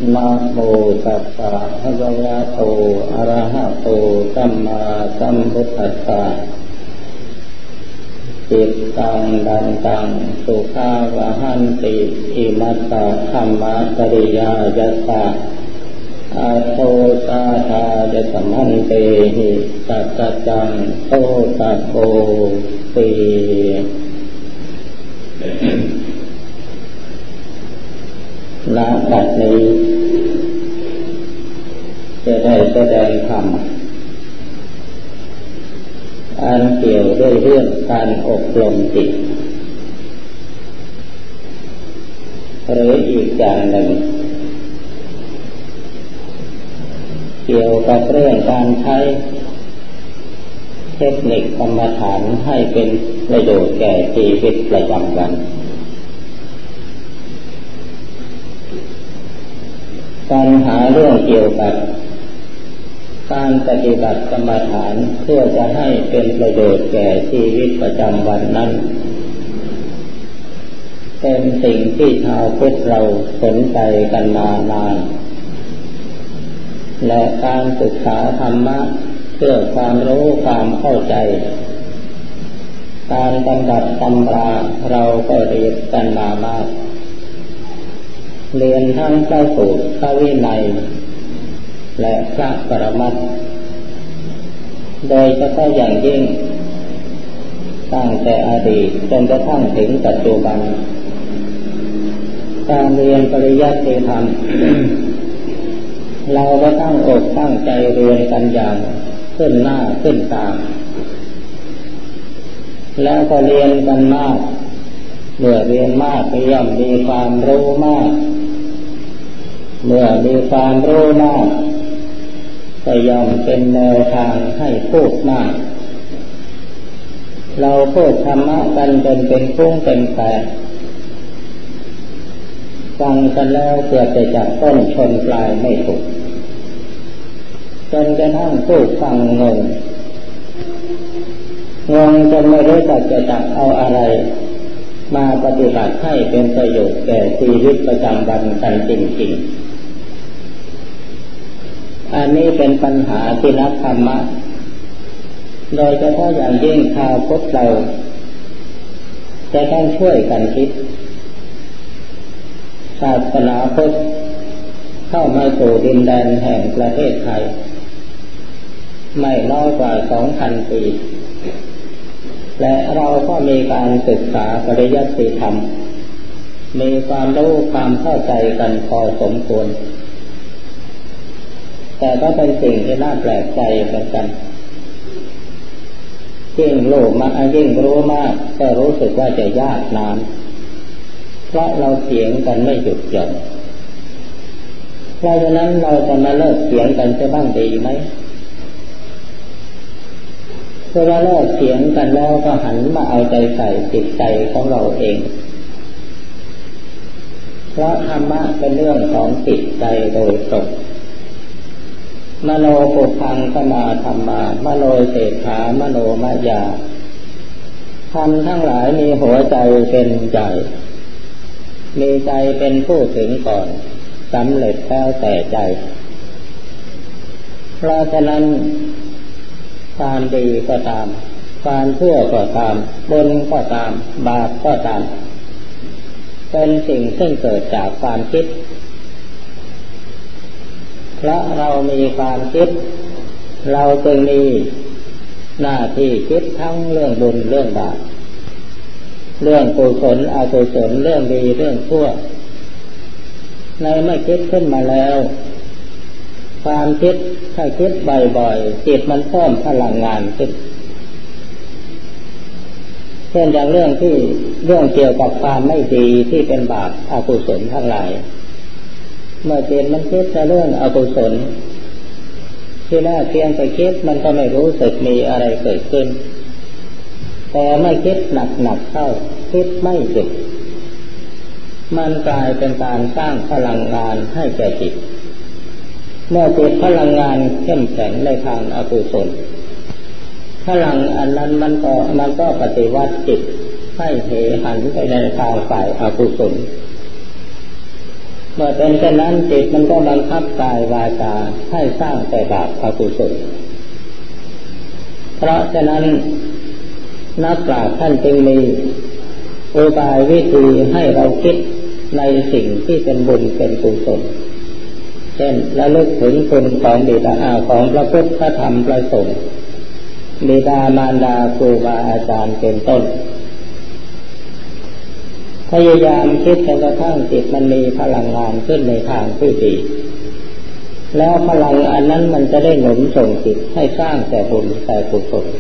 นะโมตัสสะภะคะวะโตอะระหะโตสัมมาสัมพุทธัสสะจิตตังดันตังสุขาวะหันติอิมัสสะธัมมะปริยายัสสะอาโทสาธายะสัมหันเตหิสัจจังโตตัสโสติณ บัดนี้จะได้แสดงธรรมอันเกี่ยวด้วยเรื่องการอบรมจิตหรืออีกอย่างหนึ่งเกี่ยวกับเรื่องการใช้เทคนิคกรรมฐานให้เป็นประโยชน์แก่ชีวิตประจำวันปัญหาเรื่องเกี่ยวกับการปฏิบัติกรรมฐานเพื่อจะให้เป็นประโยชน์แก่ชีวิตประจำวันนั้นเป็นสิ่งที่ชาวพุทธเราสนใจกันมานานและการศึกษาธรรมะเพื่อความรู้ความเข้าใจการปฏิบัติตำราเราก็เรียนกันมามากเรียนทั้งพระสูตรพระวินัยและพระปรมัตถ์โดยเฉพาะอย่างยิ่งตั้งแต่อดีตจนกระทั่งถึงปัจจุบันการเรียนปริยัติธรรม เราก็ตั้งอกตั้งใจเรียนกันอย่างขึ้นหน้าขึ้นตาแล้วก็เรียนกันมากเมื่อเรียนมากก็ย่อมมีความรู้มากเมื่อมีความรู้มากก็ย่อมเป็นแนวทางให้พูดมากเราพูดธรรมะกันจนเป็นพุ่งเป็นแปดฟังกันแล้วเกือบจะจับต้นชนปลายไม่ถูกจนกระทั่งผู้ฟังงงจนไม่รู้จักจะจับเอาอะไรมาปฏิบัติให้เป็นประโยชน์แก่ชีวิตประจำวันกันจริงๆอันนี้เป็นปัญหาที่นักธรรมะโดยเฉพาะอย่างยิ่งชาวพุทธเราจะต้องช่วยกันคิดศาสนาพุทธเข้ามาสู่ดินแดนแห่งประเทศไทยไม่น้อยกว่า 2,000 ปีและเราก็มีการศึกษาปริยัติธรรมมีความรู้ความเข้าใจกันพอสมควรแต่ก็เป็นสิ่งที่น่าแปลกใจเหมือนกันยิ่งรู้มากยิ่งรู้มากก็รู้สึกว่าจะยากนานเพราะเราเถียงกันไม่หยุดหย่อนเพราะฉะนั้นเราจะมาเลิกเถียงกันจะบ้างดีไหมเมื่อเลิกเถียงกันแล้วก็หันมาเอาใจใส่จิตใจของเราเองเพราะธรรมะเป็นเรื่องของจิตใจโดยตรงมโนปุพังสมาธัมมามโนเศรษฐามโนมยาธรรมทั้งหลายมีหัวใจเป็นใจมีใจเป็นผู้ถึงก่อนสำเร็จแล้วแต่ใจเพราะฉะนั้นความดีก็ตามความชั่วก็ตามบุญก็ตามบาปก็ตามเป็นสิ่งซึ่งเกิดจากความคิดเพราะเรามีความคิดเราจึงมีหน้าที่คิดทั้งเรื่องบุญเรื่องบาปเรื่องกุศลอกุศลเรื่องดีเรื่องชั่วในเมื่อคิดขึ้นมาแล้วความคิดถ้าคิดบ่อยๆจิตมันเพิ่มพลังงานขึ้นเช่นอย่างเรื่องเกี่ยวกับความไม่ดีที่เป็นบาปอกุศลทั้งหลายเมื่อจิตมันคิดในเรื่องอกุศลที่แรกเพียงแต่คิดมันก็ไม่รู้สึกมีอะไรเกิดขึ้นแต่ไม่คิดหนักๆเข้าคิดไม่หยุดมันกลายเป็นการสร้างพลังงานให้แก่จิตเมื่อจิตพลังงานเข้มแข็งในทางอกุศลพลังอันนั้นมันก็ปฏิวัติจิตให้เหหันไปในทางฝ่ายอกุศลเมื่อเป็นเช่นนั้นจิตมันก็บังคับกายวาจาให้สร้างแต่บาปอกุศลเพราะฉะนั้นนักปราชญ์ท่านจึงมีอุบายวิธีให้เราคิดในสิ่งที่เป็นบุญเป็นกุศลเช่นระลึกถึงคุณของบิดาของพระพุทธพระธรรมพระสงฆ์บิดามารดาครูบาอาจารย์เป็นต้นพยายามคิดจนกระทั่งจิตมันมีพลังงานขึ้นในทางที่ดีแล้วพลังอันนั้นมันจะได้หนุนส่งจิตให้สร้างแต่บุญแต่กุศล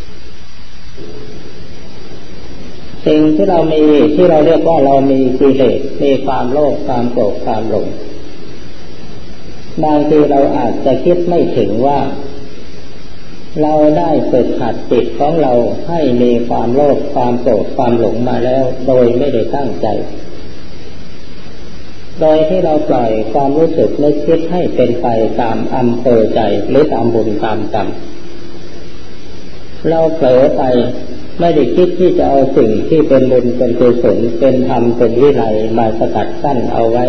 สิ่งที่เรามีที่เราเรียกว่าเรามีกิเลสมีความโลภความโกรธความหลงบางทีเราอาจจะคิดไม่ถึงว่าเราได้ฝึกหัดจิตของเราให้มีความโลภความโกรธความหลงมาแล้วโดยไม่ได้ตั้งใจโดยที่เราปล่อยความรู้สึกนึกคิดให้เป็นไปตามอำเภอใจหรือตามบุญตามกรรมเราเผลอไปไม่ได้คิดที่จะเอาสิ่งที่เป็นบุญเป็นกุศลเป็นธรรมเป็นวินัยมาสกัดกั้นเอาไว้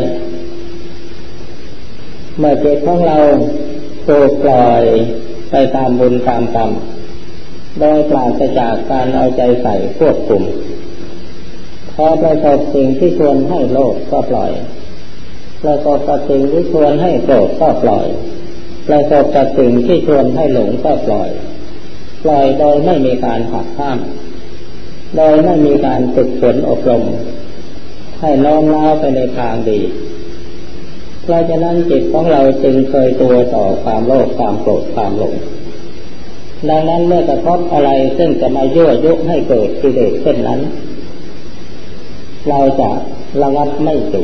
เมื่อจิตของเราถูกปล่อยไปตามบุญตามกรรมโดยปราศจากการเอาใจใส่ควบคุมพอประสบสิ่งที่ชวนให้โลภก็ปล่อยประสบกับสิ่งที่ชวนให้โกรธก็ปล่อยประสบกับสิ่งที่ชวนให้หลงก็ปล่อยโดยไม่มีการหักห้ามโดยไม่มีการฝึกฝนอบรมให้น้อมน้าวไปในทางดีเพราะฉะนั้นจิตของเราจึงเคยตัวต่อความโลภความโกรธความหลงดังนั้นเมื่อกระทบอะไรซึ่งจะมายั่วยุให้เกิดกิเลสเช่นนั้นเราจะระงับไม่อยู่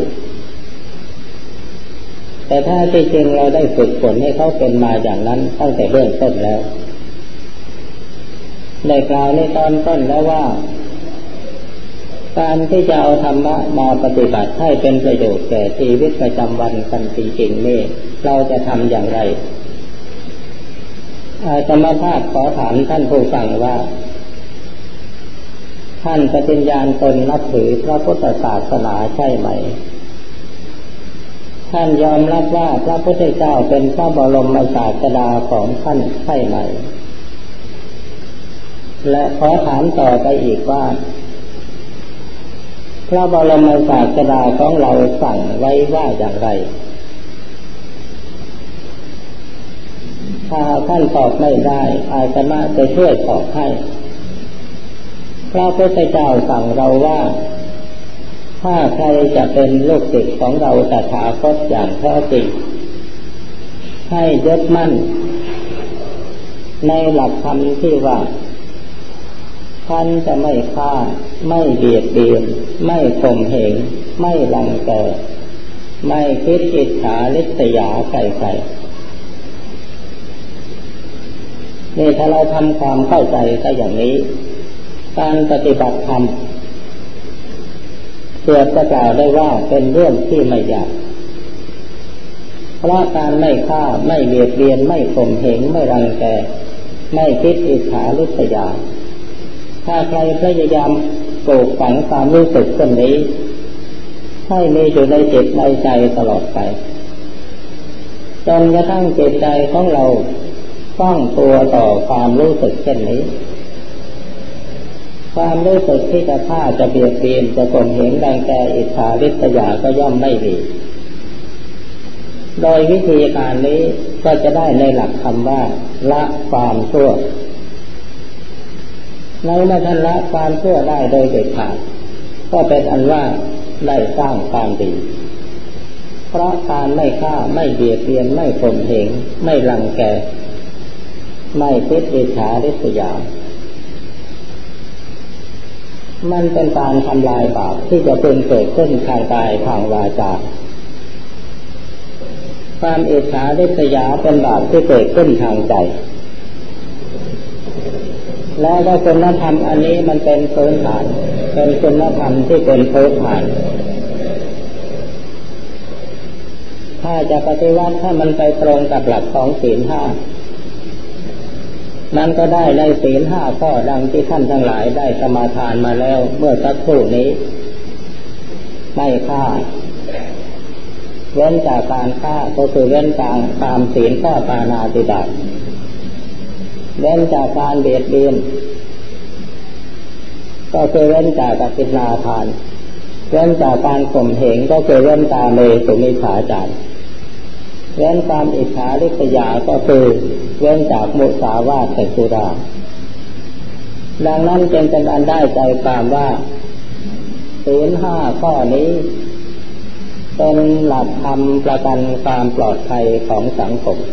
แต่ถ้าที่จริงเราได้ฝึกฝนให้เขาเป็นมาอย่างนั้นตั้งแต่เบื้องต้นแล้วได้กล่าวในตอนต้นแล้วว่าการที่จะเอาธรรมะมาปฏิบัติให้เป็นประโยชน์แก่ชีวิตประจำวันกันจริงๆนี่เราจะทำอย่างไรอาตมาภาพขอถามท่านผู้ฟังว่าท่านปฏิญญาณตนนับถือพระพุทธศาสนาใช่ไหมท่านยอมรับว่าพระพุทธเจ้าเป็นพระบรมศาสดาของท่านใช่ไหมและขอถามต่อไปอีกว่าพระบรมศาสดาของเราสั่งไว้ว่าอย่างไรถ้าท่านตอบไม่ได้อาตมาจะช่วยตอบให้พระพุทธเจ้าสั่งเราว่าถ้าใครจะเป็นลูกศิษย์ของเราตถาคตอย่างแท้จริงให้ยึดมั่นในหลักธรรมที่ว่าท่านจะไม่ฆ่าไม่เบียดเบียนไม่ข่มเหงไม่รังแกไม่คิดอิจฉาริษยาใครๆนี่ถ้าเราทำความเข้าใจซะอย่างนี้การปฏิบัติธรรมเกิดจะกล่าวได้ว่าเป็นเรื่องที่ไม่ยากเพราะการไม่ฆ่าไม่เบียดเบียนไม่ข่มเหงไม่รังแกไม่คิดอิจฉาริษยาถ้าใครพยายามปลูกฝังความรู้สึกเช่นนี้ให้มีอยู่ในจิตในใจตลอดไปจนกระทั่งจิตใจของเราตั้งตัวต่อความรู้สึกเช่นนี้ความรู้สึกที่จะฆ่าจะเบียดเบียนจะข่มเหงรังแกอิจฉาริษยาก็ย่อมไม่มีโดยวิธีการนี้ก็จะได้ในหลักคำว่าละความชั่วในเมื่อท่านละความชั่วได้โดยเด็ดขาดก็เป็นอันว่าได้สร้างความดีเพราะการไม่ฆ่าไม่เบียดเบียนไม่ข่มเหงไม่รังแกไม่คิดอิจฉาริษยามันเป็นการทำลายบาปที่จะเป็นเกิดขึ้นทางกายทางวาจาความอิจฉาริษยาเป็นบาปที่เกิดขึ้นทางใจแล้วก็คุณธรรมอันนี้มันเป็นพื้นฐานเป็นคุณธรรมที่เป็นพื้นฐานถ้าจะปฏิวัติถ้ามันไปตรงกับหลักของศีลห้านั้นก็ได้ในศีลห้าข้อดังที่ท่านทั้งหลายได้สมาทานมาแล้วเมื่อสักครู่นี้ไม่ฆ่าเว้นจากการฆ่าก็คือเว้นจากตามศีลข้อปาณาติบาตเว้นจากการเบียดเบียนก็คือเว้นจากอธินาทานเว้นจากการข่มเหงก็คือเว้นตาเมสุมิจฉาจารเว้นความอิจฉาริษยาก็คือเว้นจากมุสาวาทสุราดังนั้นจึงเป็นอันได้ใจความว่าศีลห้าข้อนี้เป็นหลักธรรมประกันความปลอดภัยของสังคม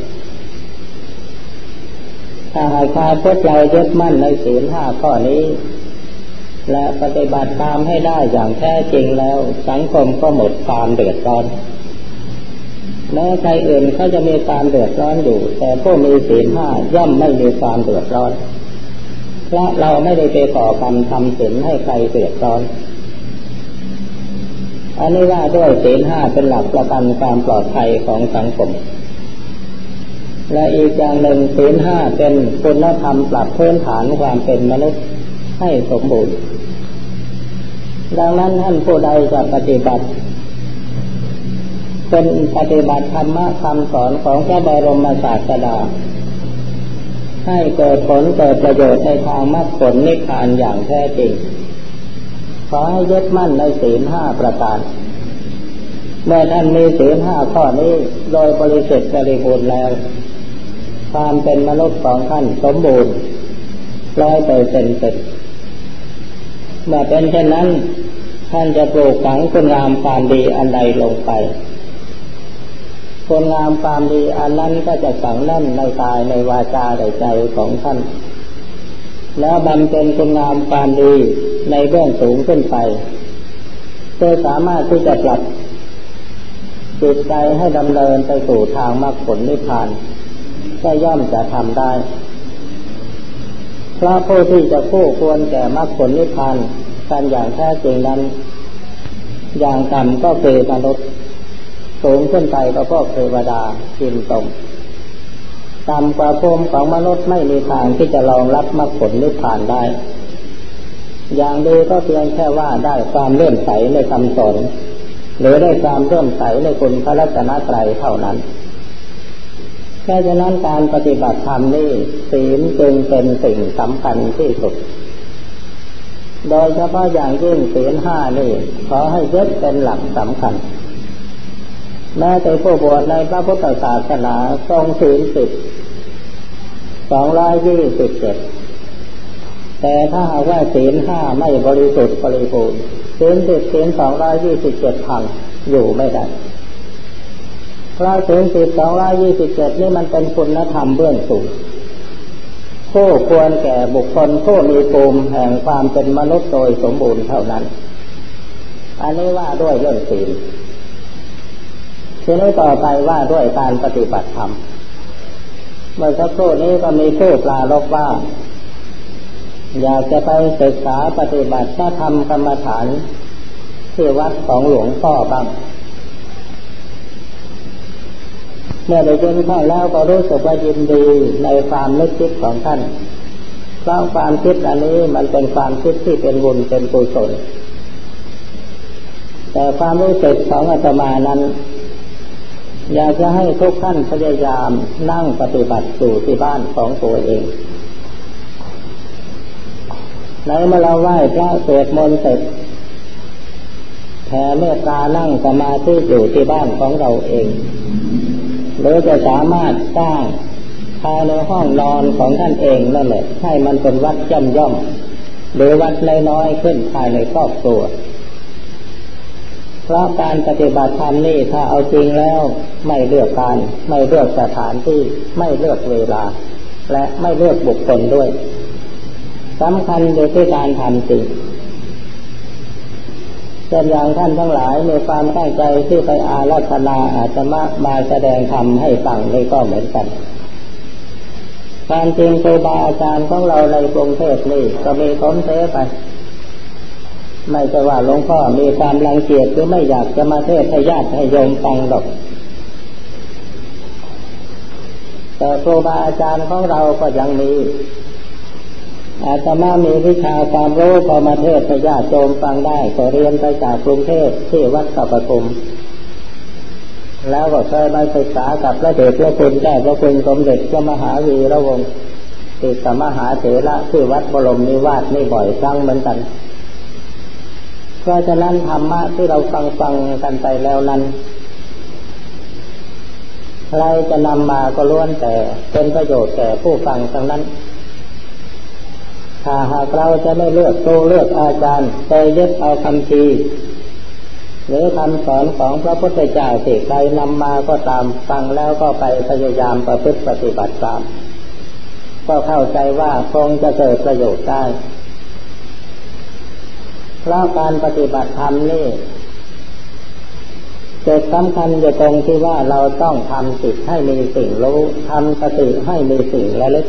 ถ้าหากพวกเรายึดมั่นในศีลห้าข้อนี้และปฏิบัติตามให้ได้อย่างแท้จริงแล้วสังคมก็หมดความเดือดร้อนแม้ใครอื่นเขาจะมีความเดือดร้อนอยู่แต่ผู้มีศีลห้าย่อมไม่มีความเดือดร้อนเพราะเราไม่ได้ไปก่อกรรมทำศีลให้ใครเดือดร้อนอันนี้ว่าด้วยศีลห้าเป็นหลักประกันความปลอดภัยของสังคมและอีกอย่างหนึ่งศีลห้าเป็นคุณธรรมปรับพื้นฐานความเป็นมนุษย์ให้สมบูรณ์ดังนั้นท่านผู้ใดจะปฏิบัติเป็นปฏิบัติธรรมะคำสอนของพระบรมศาสดาให้เกิดผลเกิดประโยชน์ในทางมรรคผลนิพพานอย่างแท้จริงขอให้ยึดมั่นในศีลห้าประการเมื่อท่านมีศีลห้าข้อนี้โดยบริสุทธิ์บริบูรณ์แล้วความเป็นมนุษย์ของท่านสมบูรณ์100%เมื่อเป็นเช่นนั้นท่านจะปลูกฝังคุณงามความดีอันใดลงไปคุณงามความดีอันนั้นก็จะฝังแน่นในกายในวาจาในใจของท่านแล้วบำเพ็ญคุณงามความดีในเบื้องสูงขึ้นไปเพื่อสามารถที่จะปรับจิตใจให้ดำเนินไปสู่ทางมรรคผลนิพพานก็ย่อมจะทำได้เพราะผู้ที่จะคู่ควรแก่มรรคผลนิพพานกันอย่างแท้จริงนั้นอย่างต่ำก็คือมนุษย์สูงขึ้นไปก็พวกเทวดาจินตมต่ำกว่าภูมิของมนุษย์ไม่มีทางที่จะรองรับมรรคผลนิพพานได้อย่างดีก็เพียงแค่ว่าได้ความเลื่อมใสในคำสอนหรือได้ความเลื่อมใสในคุณพระรัตนตรัยเท่านั้นแค่ฉะนั้นการปฏิบัติธรรมนี้ศีลจึงเป็นสิ่งสำคัญที่สุดโดยเฉพาะอย่างยิ่งศีลห้านี่ขอให้ยึดเป็นหลักสำคัญแม้แต่ผู้บวชในพระพุทธศาสนาทรงศีล227แต่ถ้าหากว่าศีลห้าไม่บริสุทธิ์บริบูรณ์ศีล227พังอยู่ไม่ได้เพราะศีล227นี่มันเป็นคุณธรรมเบื้องสูงผู้ควรแก่บุคคลผู้มีภูมิแห่งความเป็นมนุษย์โดยสมบูรณ์เท่านั้นอันนี้ว่าด้วยเรื่องศีลทีนี้ต่อไปว่าด้วยการปฏิบัติธรรมเมื่อสักครู่นี้ก็มีผู้ปรารภว่าอยากจะไปศึกษาปฏิบัติพระธรรมกรรมฐานที่วัดของหลวงพ่อบ้างเมื่อได้ยินเข้าแล้วก็รู้สึกว่ายินดีในความนึกคิดของท่านเพราะความคิดอันนี้มันเป็นความคิดที่เป็นบุญเป็นกุศลแต่ความรู้สึกของอาตมานั้นอยากจะให้ทุกท่านพยายามนั่งปฏิบัติอยู่ที่บ้านของตัวเองในเมื่อเราไหว้พระสวดมนต์เสร็จแผ่เมตตานั่งสมาธิอยู่ที่บ้านของเราเองหรือจะสามารถสร้างภายในห้องนอนของท่านเองนั่นแหละให้มันเป็นวัดย่อมหรือวัดน้อยๆขึ้นภายในครอบครัวเพราะการปฏิบัติธรรมนี่ถ้าเอาจริงแล้วไม่เลือกการไม่เลือกสถานที่ไม่เลือกเวลาและไม่เลือกบุคคลด้วยสำคัญอยู่ที่การทำจริงเช่นอย่างท่านทั้งหลายมีความตั้งใจที่ไปอาราธนาอาตมาแสดงธรรมให้ฟังนี่ก็เหมือนกันการจริงครูบาอาจารย์ของเราในกรุงเทพนี่ก็มีคนเทไปไม่ใช่ว่าหลวงพ่อมีความรังเกียจหรือไม่อยากจะมาเทศน์ให้ญาติให้โยมฟังหรอกแต่ครูบาอาจารย์ของเราก็ยังมีอาตมามีวิชาความรู้พอมาเทศน์ให้ญาติโยมฟังได้ก็เรียนไปจากกรุงเทพที่วัดสัพพทุมแล้วก็เคยมาศึกษากับพระเดชพระคุณเจ้าพระคุณสมเด็จพระมหาวีระวงศ์ติสมหาเถระที่วัดบรมนิวาสนี่บ่อยครั้งเหมือนกันเพราะฉะนั้นธรรมะที่เราฟังกันไปแล้วนั้นใครจะนำมาก็ล้วนแต่เป็นประโยชน์แก่ผู้ฟังทั้งนั้นถ้าหากเราจะไม่เลือกครูเลือกอาจารย์แต่ยึดเอาคำพีหรือคำสอนของพระพุทธเจ้าที่ใครนำมาก็ตามฟังแล้วก็ไปพยายามประพฤติปฏิบัติตามก็เข้าใจว่าคงจะเกิดประโยชน์ได้เพราะการปฏิบัติธรรมนี่จุดสำคัญอยู่ตรงที่ว่าเราต้องทำจิตให้มีสิ่งรู้ทำสติให้มีสิ่งระลึก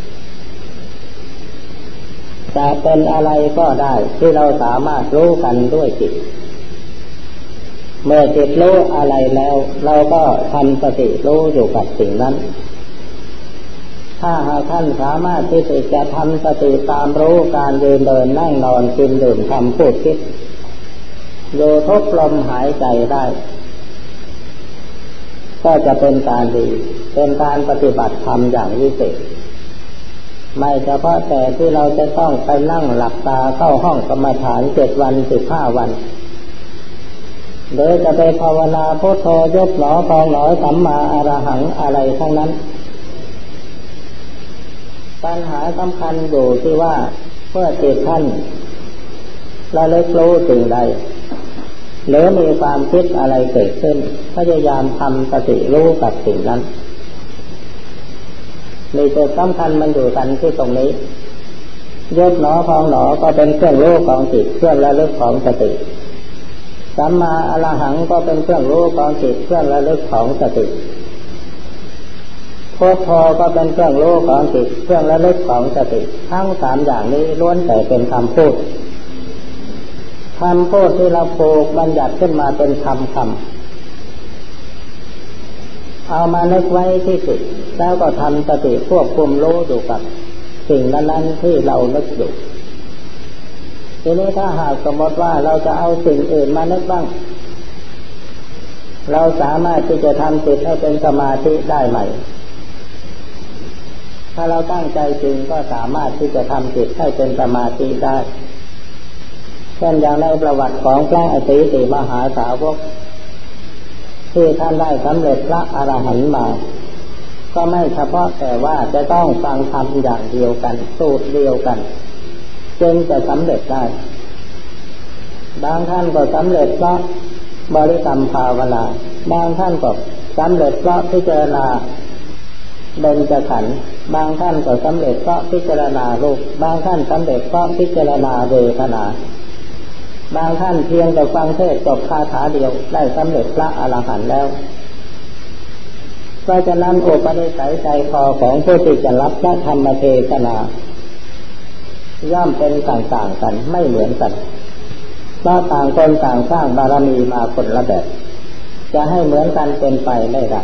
จะเป็นอะไรก็ได้ที่เราสามารถรู้กันด้วยจิตเมื่อจิตรู้อะไรแล้วเราก็ทำสติรู้อยู่กับสิ่งนั้นถ้าหากท่านสามารถที่จะทำสติตามรู้การยืนเดินนั่งนอนกินดื่มทำพูดคิดอยู่ทุกลมหายใจได้ก็จะเป็นการดีเป็นการปฏิบัติธรรมอย่างวิเศษไม่เฉพาะแต่ที่เราจะต้องไปนั่งหลับตาเข้าห้องกรรมฐาน7 วัน15 วันโดยจะไปภาวนาพุทโธยกหนอพองหนอสัมมาอรหังอะไรทั้งนั้นปัญหาสำคัญอยู่ที่ว่าเมื่อจิตท่านระลึกรู้สิ่งใดหรือมีความคิดอะไรเกิดขึ้นพยายามทำสติรู้กับสิ่งนั้นมีจุดสำคัญมันอยู่กันที่ตรงนี้ยกหนอพองหนอก็เป็นเครื่องรู้ของจิตเครื่องระลึกของสติสัมมาอรหังก็เป็นเครื่องรู้ของจิตเครื่องระลึกของสติพุทโธก็เป็นเครื่องรู้ของจิตเครื่องระลึกของสติทั้ง3อย่างนี้ล้วนแต่เป็นคำพูดที่เราปลูกบัญญัติขึ้นมาเป็นคำเอามานึกไว้ที่จิตแล้วก็ทำสติควบคุมรู้อยู่กับสิ่งนั้นที่เรานึกอยู่ทีนี้ถ้าหากสมมติว่าเราจะเอาสิ่งอื่นมานึกบ้างเราสามารถที่จะทำจิตให้เป็นสมาธิได้ไหมถ้าเราตั้งใจจริงก็สามารถที่จะทำจิตให้เป็นสมาธิได้เช่นอย่างในประวัติของพระอสีติมหาสาวกที่ท่านได้สำเร็จพระอรหันต์มาก็ไม่เฉพาะแต่ว่าจะต้องฟังธรรมอย่างเดียวกันสูตรเดียวกันจึงจะสำเร็จได้บางท่านก็สำเร็จเพราะบริกรรมภาวนาบางท่านก็สำเร็จเพราะพิจารณาเบญจขันธ์บางท่านก็สำเร็จเพราะพิจารณารูปบางท่านสำเร็จเพราะพิจารณาเวทนาบางท่านเพียงแต่ฟังเทศน์จบคาถาเดียวได้สำเร็จพระอรหันต์แล้วเพราะฉะนั้นอุปนิสัยใจคอของผู้ที่จะรับพระธรรมเทศนาย่อมเป็นต่างๆกันไม่เหมือนกันเพราะต่างคนต่างสร้างบารมีมาคนละแบบจะให้เหมือนกันเป็นไปไม่ได้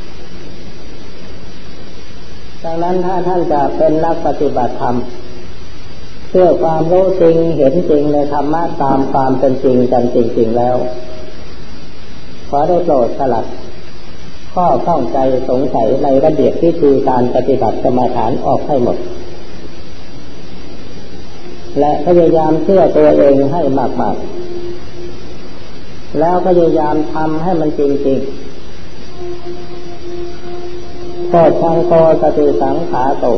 ดังนั้นถ้าท่านจะเป็นนักปฏิบัติธรรมเพื่อความรู้จริงเห็นจริงในธรรมะตามความเป็นจริงกันจริงๆแล้วขอได้โปรดสลัดข้อข้องใจสงสัยในระเบียบวิธีการปฏิบัติกรรมฐานออกให้หมดและพยายามเชื่อตัวเองให้มากๆแล้วพยายามทำให้มันจริงๆก็ชังโกสติสังขาโต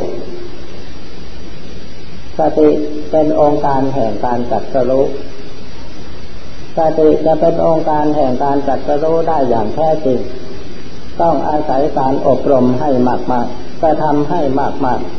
สติเป็นองค์การแห่งการตรัสรู้สติจะเป็นองค์การแห่งการตรัสรู้ได้อย่างแท้จริงต้องอาศัยการอบรมให้มากๆกระทำให้มาก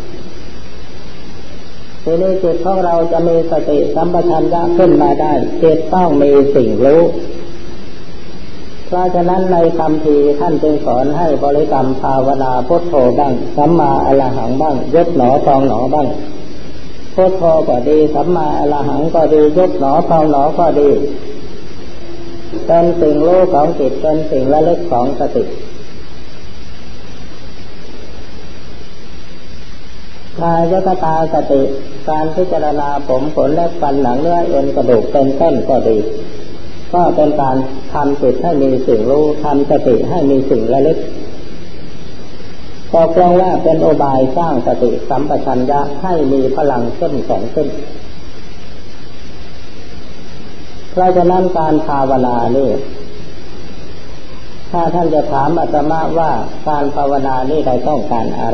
ๆทีนี้จิตของเราจะมีสติสัมปชัญญะขึ้นมาได้จิตต้องมีสิ่งรู้เพราะฉะนั้นในคำพีท่านจึงสอนให้บริกรรมภาวนาพุทโธบ้างสัมมาอรหังบ้างยกหนอพองหนอบ้างพุทโธก็ดีสัมมาอรหังก็ดียกหนอพองหนอก็ดีเป็นสิ่งรู้ของจิตเป็นสิ่งระลึกของสติกายคตาสติการพิจารณาผมขนเล็บฟันหนังเนื้อเอ็นกระดูกเป็นต้นก็ดีก็เป็นการทำจิตให้มีสิ่งรู้ทำสติให้มีสิ่งระลึกตกลงว่าเป็นอุบายสร้างสติสัมปชัญญะให้มีพลังเข้มแข็งขึ้นเพราะฉะนั้นการภาวนานี่ถ้าท่านจะถามอาตมาว่าการภาวนานี่เราต้องการอะไร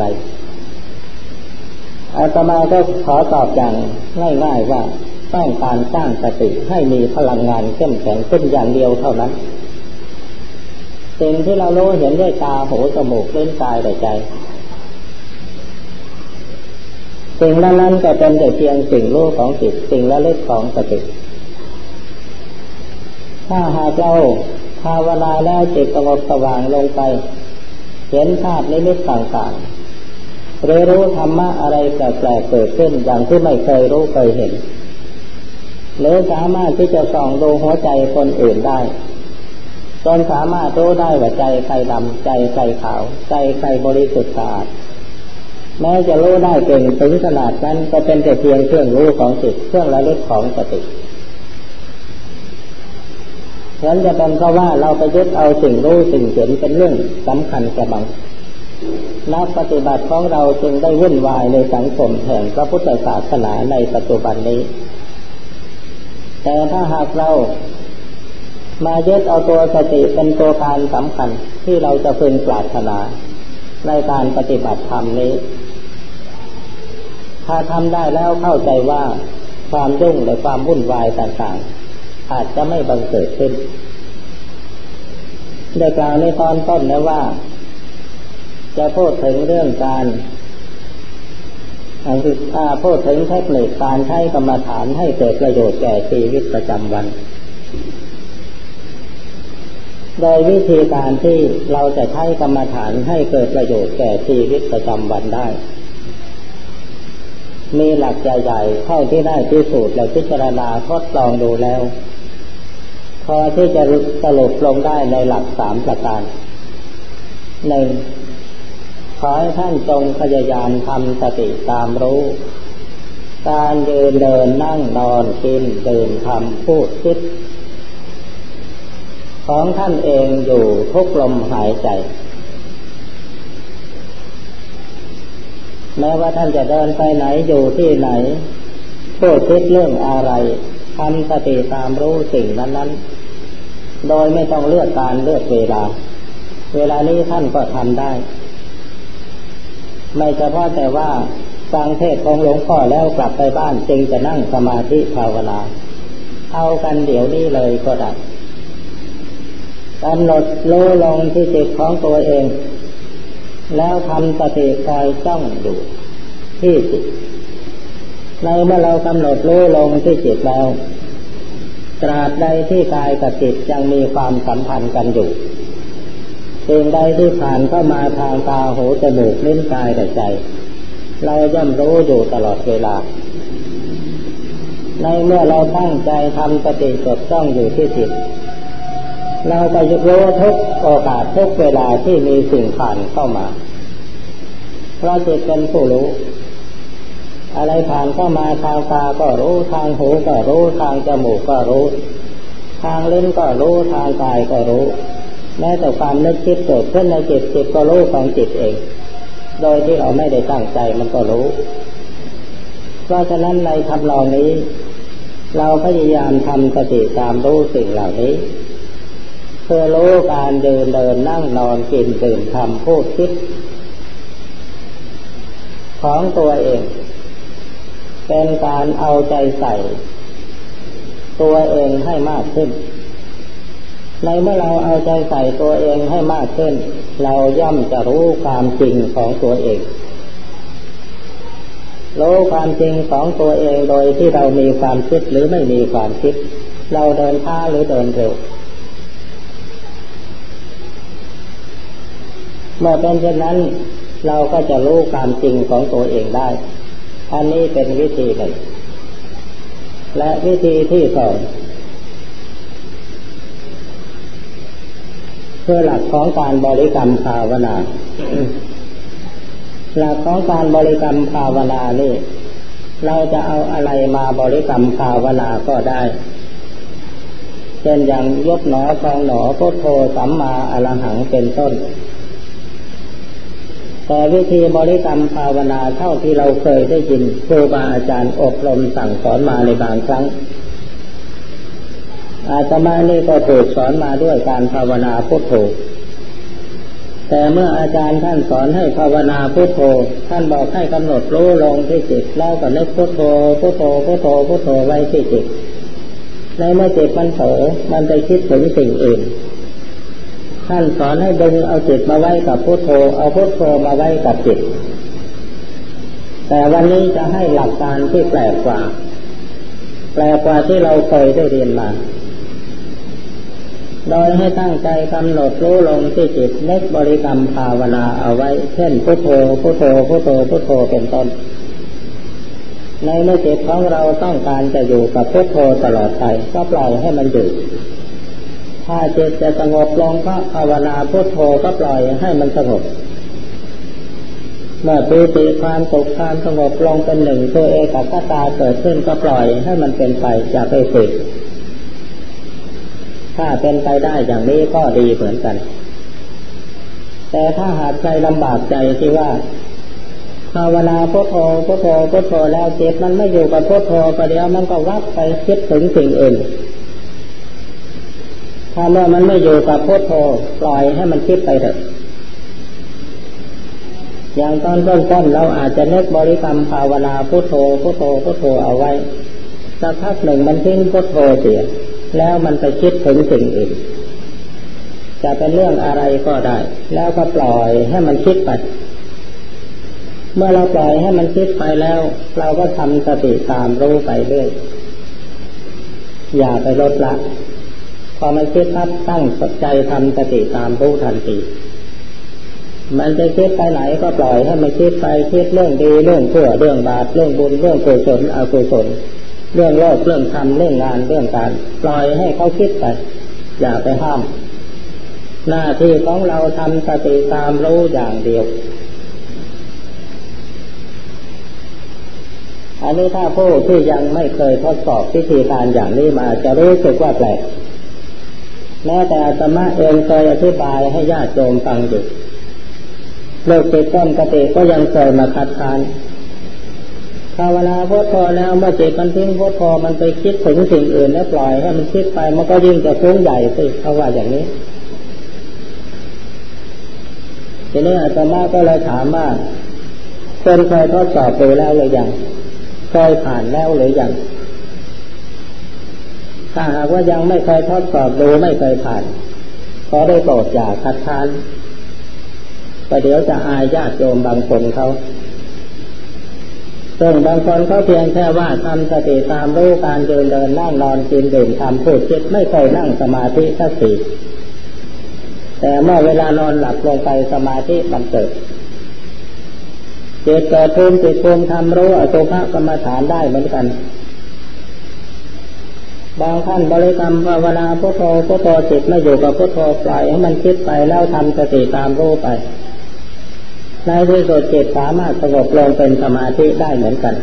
อาตมาก็ขอตอบอย่างง่ายๆว่าต้องการสร้างสติให้มีพลังงานเข้มแข็งขึ้นอย่างเดียวเท่านั้นสิ่งที่เรารู้เห็นด้วยตาหูจมูกลิ้นกายและใจสิ่งนั้นก็เป็นแต่เพียงสิ่งรู้ของจิตสิ่งละลึกของสติถ้าหากเราภาวนาแล้วจิตสงบสว่างลงไปเห็นภาพนิมิตต่างๆหรือรู้ธรรมะอะไรแปลกๆเกิดขึ้นอย่างที่ไม่เคยรู้เคยเห็นหรือสามารถที่จะส่องดูหัวใจคนอื่นได้จนสามารถรู้ได้ว่าใจใครดำใจใครขาวใจใครบริสุทธิ์สะอาดแม้จะรู้ได้เก่งถึงขนาดนั้นก็เป็นแต่เพียงเครื่องรู้ของจิตเครื่องระลึกของสติฉะนั้นจะเป็นเพราะว่าเราไปยึดเอาสิ่งรู้สิ่งเห็นเป็นเรื่องสำคัญกระมังนักปฏิบัติของเราจึงได้วุ่นวายในสังคมแห่งพระพุทธศาสนาในปัจจุบันนี้แต่ถ้าหากเรามายึดเอาตัวสติเป็นตัวการสำคัญที่เราจะพึงปรารถนาในการปฏิบัติธรรมนี้ถ้าทำได้แล้วเข้าใจว่าความยุ่งและความวุ่นวายต่างๆอาจจะไม่บังเกิดขึ้นได้กล่าวในตอนต้นแล้วว่าจะพูดถึงเรื่องการพูดถึงเทคนิคการใช้กรรมฐานให้เกิดประโยชน์แก่ชีวิตประจำวันโดยวิธีการที่เราจะใช้กรรมฐานให้เกิดประโยชน์แก่ชีวิตประจำวันได้มีหลักใหญ่ๆเท่าที่ได้พิสูจน์และพิจารณาทดลองดูแล้วพอที่จะสรุปลงได้ในหลัก3ประการ 1. ขอให้ท่านจงพยายามทำสติตามรู้การยืนเดินนั่งนอนกินดื่มทำพูดคิดของท่านเองอยู่ทุกลมหายใจแม้ว่าท่านจะเดินไปไหนอยู่ที่ไหนพูดคิดเรื่องอะไรทำสติตามรู้สิ่งนั้นๆโดยไม่ต้องเลือกการเลือกเวลานี้ท่านก็ทำได้ไม่เฉพาะแต่ว่าฟังเทศน์ของหลวงพ่อแล้วกลับไปบ้านจึงจะนั่งสมาธิภาวนาเอากันเดี๋ยวนี้เลยก็ได้กำหนดรู้ลงที่จิตของตัวเองแล้วทำสติคอยจ้องอยู่ที่จิตในเมื่อเรากำหนดรู้ลงที่จิตแล้วตราบใดที่กายกับจิตยังมีความสัมพันธ์กันอยู่สิ่งใดที่ผ่านเข้ามาทางตาหูจมูกลิ้นกายและใจเราย่อมรู้อยู่ตลอดเวลาในเมื่อเราตั้งใจทำสติจดจ้องอยู่ที่จิตเราไปรู้ทุกโอกาสทุกเวลาที่มีสิ่งผ่านเข้ามาเพราะจิตเป็นผู้รู้อะไรผ่านเข้ามาทางตาก็รู้ทางหูก็รู้ทางจมูกก็รู้ทางลิ้นก็รู้ทางกายก็รู้แม้แต่ความนึกคิดเกิดขึ้นในจิตก็รู้ของจิตเองโดยที่เราไม่ได้ตั้งใจมันก็รู้เพราะฉะนั้นในทำนองนี้เราพยายามทำสติตามรู้สิ่งเหล่านี้เพื่อรู้การเดินนั่งนอนกินดื่มทำพูดคิดของตัวเองเป็นการเอาใจใส่ตัวเองให้มากขึ้นในเมื่อเราเอาใจใส่ตัวเองให้มากขึ้นเราย่อมจะรู้ความจริงของตัวเองรู้ความจริงของตัวเองโดยที่เรามีความคิดหรือไม่มีความคิดเราเดินช้าหรือเดินเร็วเมื่อเป็นเช่นนั้นเราก็จะรู้ความจริงของตัวเองได้อันนี้เป็นวิธีหนึ่งและวิธีที่สองคือหลักของการบริกรรมภาวนา หลักของการบริกรรมภาวนานี่เราจะเอาอะไรมาบริกรรมภาวนาก็ได้เช่นอย่างยกหนอพองหนอพุทโธสัมมาอรหังเป็นต้นแต่วิธีบริกรรมภาวนาเท่าที่เราเคยได้ยินครูบาอาจารย์อบรมสั่งสอนมาในบางครั้งอาตมานี่ก็ถูกสอนมาด้วยการภาวนาพุทโธแต่เมื่ออาจารย์ท่านสอนให้ภาวนาพุทโธท่านบอกให้กำหนดรู้ลงที่จิตแล้วก็นึกพุทโธพุทโธพุทโธพุทโธไว้ที่จิตในเมื่อจิตมันเผลอมันไปคิดถึงสิ่งอื่นท่านสอนให้ดึงเอาจิตมาไว้กับพุทโธเอาพุทโธมาไว้กับจิตแต่วันนี้จะให้หลักการที่แปลกกว่าที่เราเคยได้เรียนมาโดยให้ตั้งใจกำหนดรู้ลงที่จิตนึกบริกรรมภาวนาเอาไว้เช่นพุทโธพุทโธพุทโธพุทโธเป็นต้นในเมื่อจิตของเราต้องการจะอยู่กับพุทโธตลอดไปก็ปล่อยให้มันอยู่ถ้าจิตจะสงบลงก็ภาวนาพุทโธก็ปล่อยให้มันสงบเมื่อปีติความสุขความสงบลงเป็นหนึ่งตัวเอกคตาเกิดขึ้นก็ปล่อยให้มันเป็นไปอย่าไปฝึกถ้าเป็นไปได้อย่างนี้ก็ดีเหมือนกันแต่ถ้าหากใจลำบากใจที่ว่าภาวนาพุทโธพุทโธพุทโธแล้วจิตมันไม่อยู่กับพุทโธประเดี๋ยวมันก็วับไปคิดถึงสิ่งอื่นถ้าเมื่อมันไม่อยู่กับพุทโธปล่อยให้มันคิดไปเถอะอย่างตอนต้นๆเราอาจจะนึกบริกรรมภาวนาพุทโธพุทโธพุทโธเอาไว้สักพักหนึ่งมันทิ้งพุทโธเสียแล้วมันไปคิดถึงสิ่งอื่นจะเป็นเรื่องอะไรก็ได้แล้วก็ปล่อยให้มันคิดไปเมื่อเราปล่อยให้มันคิดไปแล้วเราก็ทำสติตามรู้ไปเรื่อยอย่าไปลดละพอมันคิดปั๊บตั้งใจทำสติตามรู้ทันทีมันจะคิดไปไหนก็ปล่อยให้มันคิดไปคิดเรื่องดีเรื่องชั่วเรื่องบาปเรื่องบุญเรื่องกุศลอกุศลเรื่องโลกเรื่องธรรมเรื่องงานเรื่องการปล่อยให้เขาคิดไปอย่าไปห้ามหน้าที่ของเราทำสติตามรู้อย่างเดียวอันนี้ถ้าผู้ที่ยังไม่เคยทดสอบวิธีการอย่างนี้มาจะรู้สึกว่าแปลกแม้แต่อาตมาเองเคยอธิบายให้ญาติโยมฟังอยู่โลกจิตต้นกติก็ยังเคยมาคัดค้านภาวนาพุทโธแล้วเมื่อจิตมันทิ้งพุทโธมันไปคิดถึงสิ่งอื่นแล้วปล่อยให้มันคิดไปมันก็ยิ่งจะฟุ้งใหญ่สิเขาว่าอย่างนี้ทีนี้อาตมาก็เลยถามว่าคนเคยทดสอบดูแล้วหรือยังเคยผ่านแล้วหรือยังถ้าหากว่ายังไม่เคยทดสอบดูไม่เคยผ่านขอได้โปรดอย่าคัดค้านประเดี๋ยวจะอายญาติโยมบางคนเขาซึ่งบางคนเขาเพียงแค่ว่าทำสติตามรู้การเดินนั่งนอนกินดื่มทำพูดคิดไม่เคยนั่งสมาธิสักทีแต่เมื่อเวลานอนหลับลงไปสมาธิมันเกิดจิตเกิดภูมิจิตภูมิทำรู้อสุภกรรมฐานได้เหมือนกันบางท่านบริกรรมภาวนาพุทโธพุทโธจิตไม่อยู่กับพุทโธปล่อยให้มันคิดไปแล้วทำสติตามรู้ไปในที่สุดจิตสามารถสงบลงเป็นสมาธิได้เหมือนกัน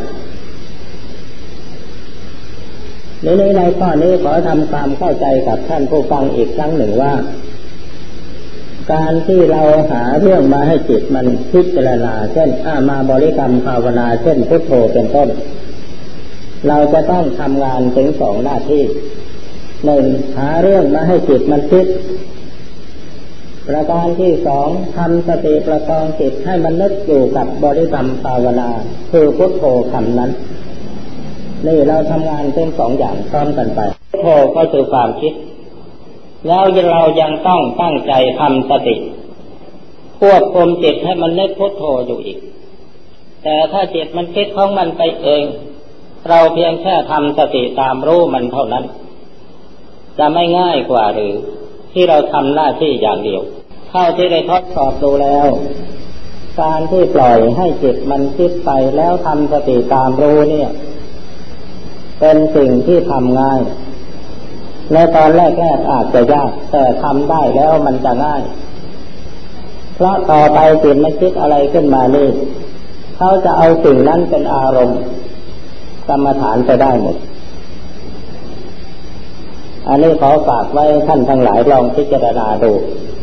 ในข้อนี้ขอทำความเข้าใจกับท่านผู้ฟังอีกครั้งหนึ่งว่าการที่เราหาเรื่องมาให้จิตมันพิจารณาเช่นมาบริกรรมภาวนาเช่นพุทโธเป็นต้นเราจะต้องทำงานถึงสองหน้าที่หนึ่งหาเรื่องมาให้จิตมันคิดประการที่สองทำสติประคองจิตให้มันนึกอยู่กับบริกรรมภาวนาคือพุทโธคำนั้นนี่เราทำงานเป็นสองอย่างพร้อมกันไปพุทโธก็คือความคิดแล้วเรายังต้องตั้งใจทำสติควบคุมจิตให้มันนึกพุทโธอยู่อีกแต่ถ้าจิตมันคิดของมันไปเองเราเพียงแค่ทำสติตามรู้มันเท่านั้นจะไม่ง่ายกว่าหรือที่เราทำหน้าที่อย่างเดียวเท่าที่ได้ทดสอบดูแล้วการที่ปล่อยให้จิตมันคิดไปแล้วทำสติตามรู้เนี่ยเป็นสิ่งที่ทำง่ายในตอนแรกๆอาจจะยากแต่ทำได้แล้วมันจะง่ายเพราะต่อไปจิตมันคิดอะไรขึ้นมานี่เขาจะเอาสิ่งนั้นเป็นอารมณ์กรรมฐานไปได้หมดอันนี้ขอฝากไว้ท่านทั้งหลายลองพิจารณาดู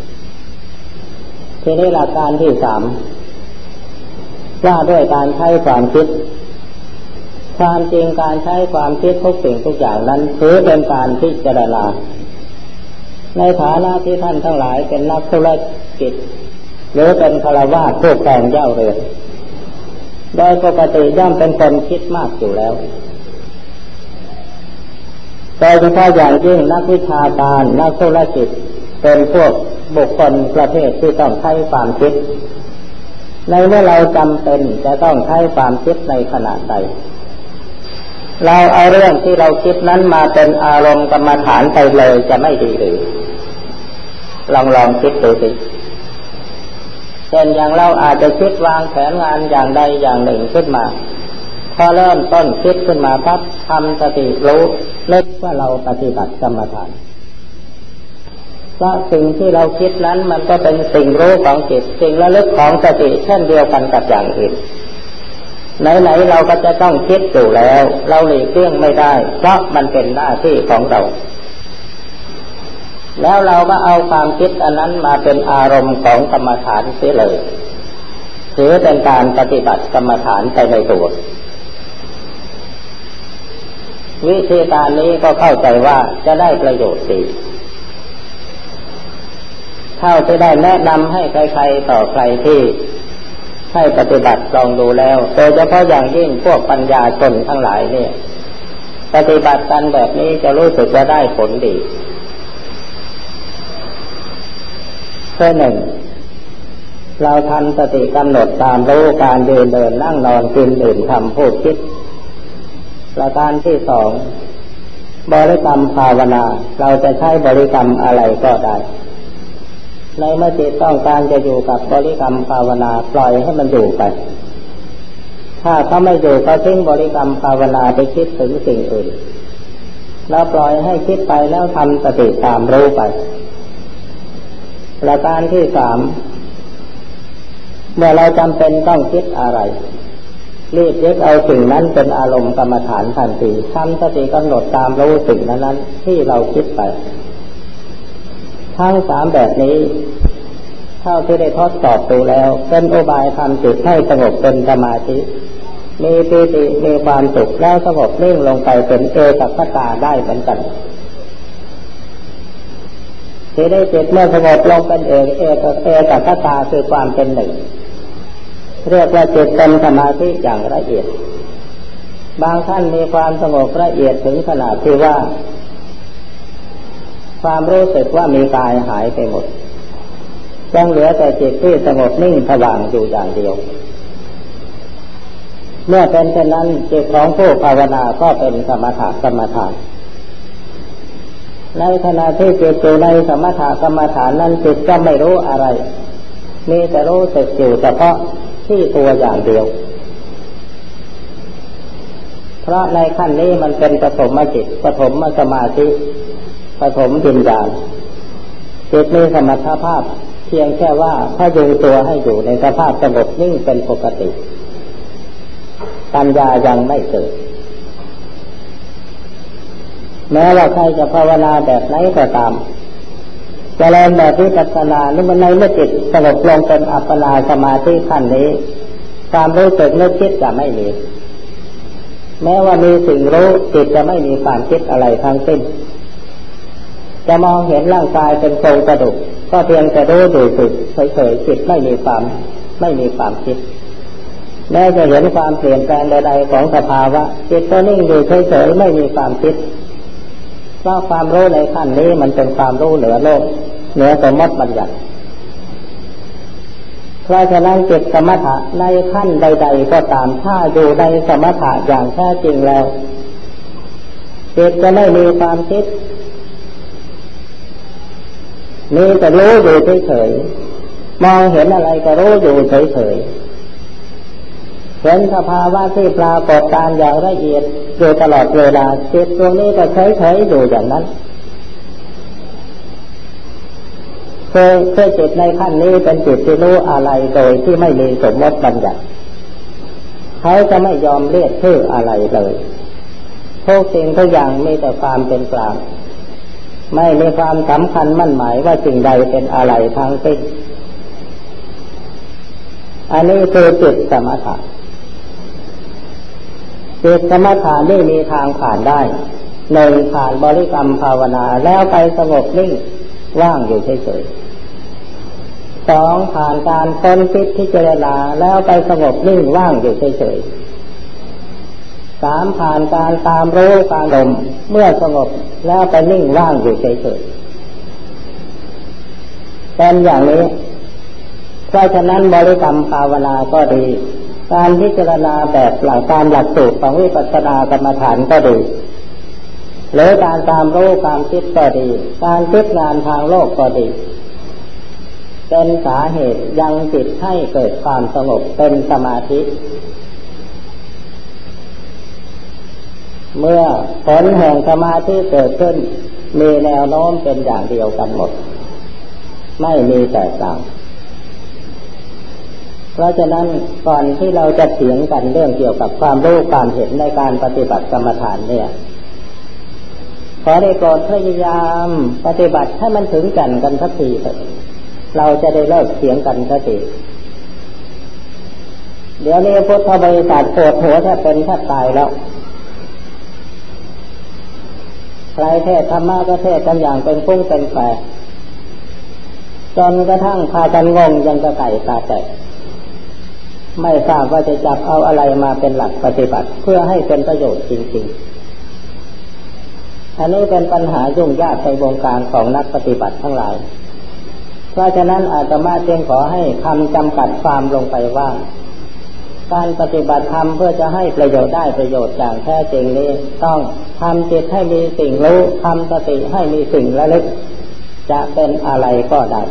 ทีนี้หลักการที่สามว่าด้วยการใช้ความคิดความจริงการใช้ความคิดทุกสิ่งทุกอย่างนั้นถือเป็นการพิจารณาในฐานะที่ท่านทั้งหลายเป็นนักธุรกิจหรือเป็นฆราวาสผู้แปลงเย่าเรือนโดยปกติย่อมเป็นคนคิดมากอยู่แล้วโดยเฉพาะอย่างยิ่งนักวิชาการนักธุรกิจเป็นพวกบุคคลประเภทที่ต้องใช้ความคิดในเมื่อเราจำเป็นจะต้องใช้ความคิดในขณะใดเราเอาเรื่องที่เราคิดนั้นมาเป็นอารมณ์กรรมฐานไปเลยจะไม่ดีหรือลองคิดดูสิเช่นอย่างเราอาจจะคิดวางแผนงานอย่างใดอย่างหนึ่งขึ้นมาพอเริ่มต้นคิดขึ้นมาปั๊บทำสติรู้นึกว่าเราปฏิบัติกรรมฐานเพราะสิ่งที่เราคิดนั้นมันก็เป็นสิ่งรู้ของจิตสิ่งระลึกของสติเช่นเดียวกันกับอย่างอื่นไหนๆเราก็จะต้องคิดอยู่แล้วเราหลีกเลี่ยงไม่ได้เพราะมันเป็นหน้าที่ของเราแล้วเราก็เอาความคิดอันนั้นมาเป็นอารมณ์ของกรรมฐานเสียเลยถือเป็นการปฏิบัติกรรมฐานไปในตัววิธีการนี้ก็เข้าใจว่าจะได้ประโยชน์ดีเท่าที่ได้แนะนำให้ใครๆต่อใครที่ให้ปฏิบัติลองดูแล้วโดยเฉพาะอย่างยิ่งพวกปัญญาชนทั้งหลายเนี่ยปฏิบัติกันแบบนี้จะรู้สึกว่าได้ผลดีข้อหนึ่งเราทำสติกำหนดตามรู้การยืนเดินนั่งนอนกินดื่มทำพูดคิดประการที่สองบริกรรมภาวนาเราจะใช้บริกรรมอะไรก็ได้ในเมื่อจิตต้องการจะอยู่กับบริกรรมภาวนาปล่อยให้มันอยู่ไปถ้าเขาไม่อยู่ก็ทิ้งบริกรรมภาวนาไปคิดถึงสิ่งอื่นแล้วปล่อยให้คิดไปแล้วทำสติตามรู้ไปประการที่สามเมื่อเราจำเป็นต้องคิดอะไรรีบยึดเอาสิ่งนั้นเป็นอารมณ์กรรมฐานทันทีทำสติกำหนดตามรู้สิ่งนั้นที่เราคิดไปทั้งสามแบบนี้เท่าที่ได้ทดสอบดูแล้วเป็นอุบายทำจิตให้สงบเป็นสมาธิมีปีติมีความสุขแล้วสงบนิ่งลงไปเป็นเอกคตาได้เหมือนกันที่ได้จิตเมื่อสงบลงเป็นเอกคตาคือความเป็นหนึ่งเรียกว่าจิตเป็นสมาธิอย่างละเอียดบางท่านมีความสงบละเอียดถึงขนาดที่ว่าความรู้สึกว่ามีกายหายไปหมดยังเหลือแต่จิตที่สงบนิ่งสว่างอยู่อย่างเดียวเมื่อเป็นเช่นนั้นจิตของผู้ภาวนาก็เป็นสมถะกรรมฐานในขณะที่จิตอยู่ในสมถะกรรมฐานนั้นจิตก็ไม่รู้อะไรมีแต่รู้สึกอยู่เฉพาะที่ตัวอย่างเดียวเพราะในขั้นนี้มันเป็นปฐมจิตปฐมสมาธิปฐมวิญญาณจิตมีสมรรถภาพเพียงแค่ว่าพยุงตัวให้อยู่ในสภาพสงบนิ่งเป็นปกติปัญญายังไม่เกิดแม้ว่าใครจะภาวนาแบบไหนก็ตามเจริญแบบวิปัสสนานี่มันในเมื่อจิตสงบลงเป็นอัปปนาสมาธิขั้นนี้ความรู้สึกนึกคิดจะไม่มีแม้ว่ามีสิ่งรู้จิตจะไม่มีความคิดอะไรทั้งสิ้นจะมองเห็นร่างกายเป็นโครงกระดูกก็เพียงแต่รู้อยู่เฉยๆจิตไม่มีความคิดแม้จะเห็นความเปลี่ยนแปลงใดๆของสภาวะจิตก็นิ่งอยู่เฉยๆไม่มีความคิดเพราะความรู้ในขั้นนี้มันเป็นความรู้เหนือโลกเหนือสมมติบัญญัติเพราะฉะนั้นจิตสมถะในขั้นใดๆก็ตามถ้าอยู่ในสมถะอย่างแท้จริงแล้วจิตจะไม่มีความคิดมีแต่รู้อยู่เฉยๆมองเห็นอะไรก็รู้อยู่เฉยๆเห็นสภาวะที่ปรากฏการอย่างละเอียดอยู่ตลอดเวลาจิตตรงนี้ก็เฉยๆอยู่อย่างนั้นคือจิตในขั้นนี้เป็นจิตที่รู้อะไรโดยที่ไม่มีสมมติบัญญัติเขาจะไม่ยอมเรียกชื่ออะไรเลยทุกสิ่งทุกอย่างมีแต่ความเป็นกลางไม่มีความสำคัญมั่นหมายว่าสิ่งใดเป็นอะไรทั้งสิ้นอันนี้คือจิตสมถะจิตสมถะนี่มีทางผ่านได้หนึ่งผ่านบริกรรมภาวนาแล้วไปสงบนิ่งว่างอยู่เฉยๆสองผ่านการค้นคิดพิจารณาแล้วไปสงบนิ่งว่างอยู่เฉยๆสามผ่านการตามรู้การลมเมื่อสงบแล้วไปนิ่งว่างอยู่เฉยๆเป็นอย่างนี้เพราะฉะนั้นบริกรรมภาวนาก็ดีการพิจารณาแบบหลักตามหลักสูตรของวิปัสสนากรรมฐานก็ดีหรือการตามรู้การคิดก็ดีการคิดงานทางโลกก็ดีเป็นสาเหตุยังจิตให้เกิดความสงบเป็นสมาธิเมื่อผลแห่งสมาธิเกิดขึ้นมีแนวโน้มเป็นอย่างเดียวกันหมดไม่มีแตกต่างเพราะฉะนั้นก่อนที่เราจะเถียงกันเรื่องเกี่ยวกับความรู้ความเห็นในการปฏิบัติกรรมฐานเนี่ยขอได้โปรดพยายามปฏิบัติให้มันถึงกันสักทีเถอะเราจะได้เลิกเถียงกันสักทีเดี๋ยวนี้พุทธบริษัทปวดหัวแทบเป็นแทบตายแล้วใครเทศธรรมะก็เทศกันอย่างเป็นฟุ้งเป็นแฝงจนกระทั่งพากันงงยังกระไก่ตาแตกไม่ทราบว่าจะจับเอาอะไรมาเป็นหลักปฏิบัติเพื่อให้เป็นประโยชน์จริงๆอันนี้เป็นปัญหายุ่งยากในวงการของนักปฏิบัติทั้งหลายเพราะฉะนั้นอาตมาจึงขอให้คำจำกัดความลงไปว่าการปฏิบัติธรรมเพื่อจะให้ประโยชน์ได้ประโยชน์อย่างแท้จริงนี้ต้องทำจิตให้มีสิ่งรู้ทำสติให้มีสิ่งระลึกจะเป็นอะไรก็ได้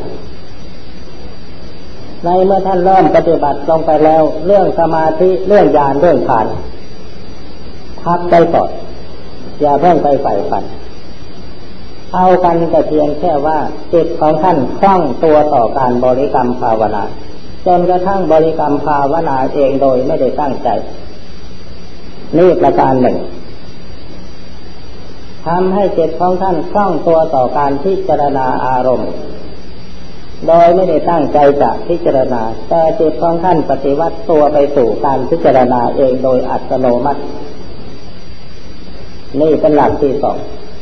ในเมื่อท่านเริ่มปฏิบัติลงไปแล้วเรื่องสมาธิเรื่องญาณเรื่องฌานพักไปก่อนอย่าเพิ่งไปใฝ่ฝันเอากันแต่เพียงแค่ว่าจิตของท่านคล่องตัวต่อการบริกรรมภาวนาจนกระทั่งบริกรรมภาวนาเองโดยไม่ได้ตั้งใจนี่ประการหนึ่งทำให้จิตของท่านคล่องตัวต่อการพิจารณาอารมณ์โดยไม่ได้ตั้งใจจะพิจารณาแต่จิตของท่านปฏิวัติตัวไปสู่การพิจารณาเองโดยอัตโนมัตินี่เป็นหลักที่สอง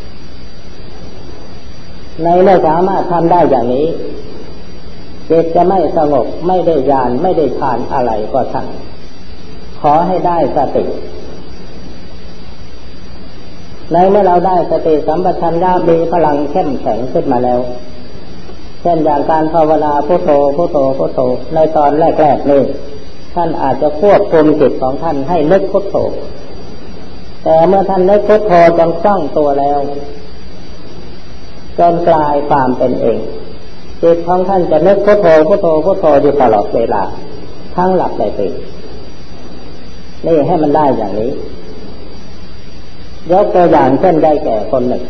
ในเมื่อสามารถทำได้อย่างนี้จิตจะไม่สงบไม่ได้ญาณไม่ได้ฌานอะไรก็ช่างขอให้ได้สติในเมื่อเราได้สติสัมปชัญญะมีพลังเข้มแข็งขึ้นมาแล้วเช่นอย่างการภาวนาพุทโธพุทโธพุทโธในตอนแรกๆนี่ท่านอาจจะควบคุมจิตของท่านให้นึกพุทโธแต่เมื่อท่านนึกพุทโธจนคล่องตัวแล้วจนกลายความเป็นเองจิตของท่านจะนึกพุทโธพุทโธพุทโธอยู่ตลอดเวลาทั้งหลับและตื่นนี่ให้มันได้อย่างนี้ยกตัวอย่างเช่นได้แก่คนหนึ่ง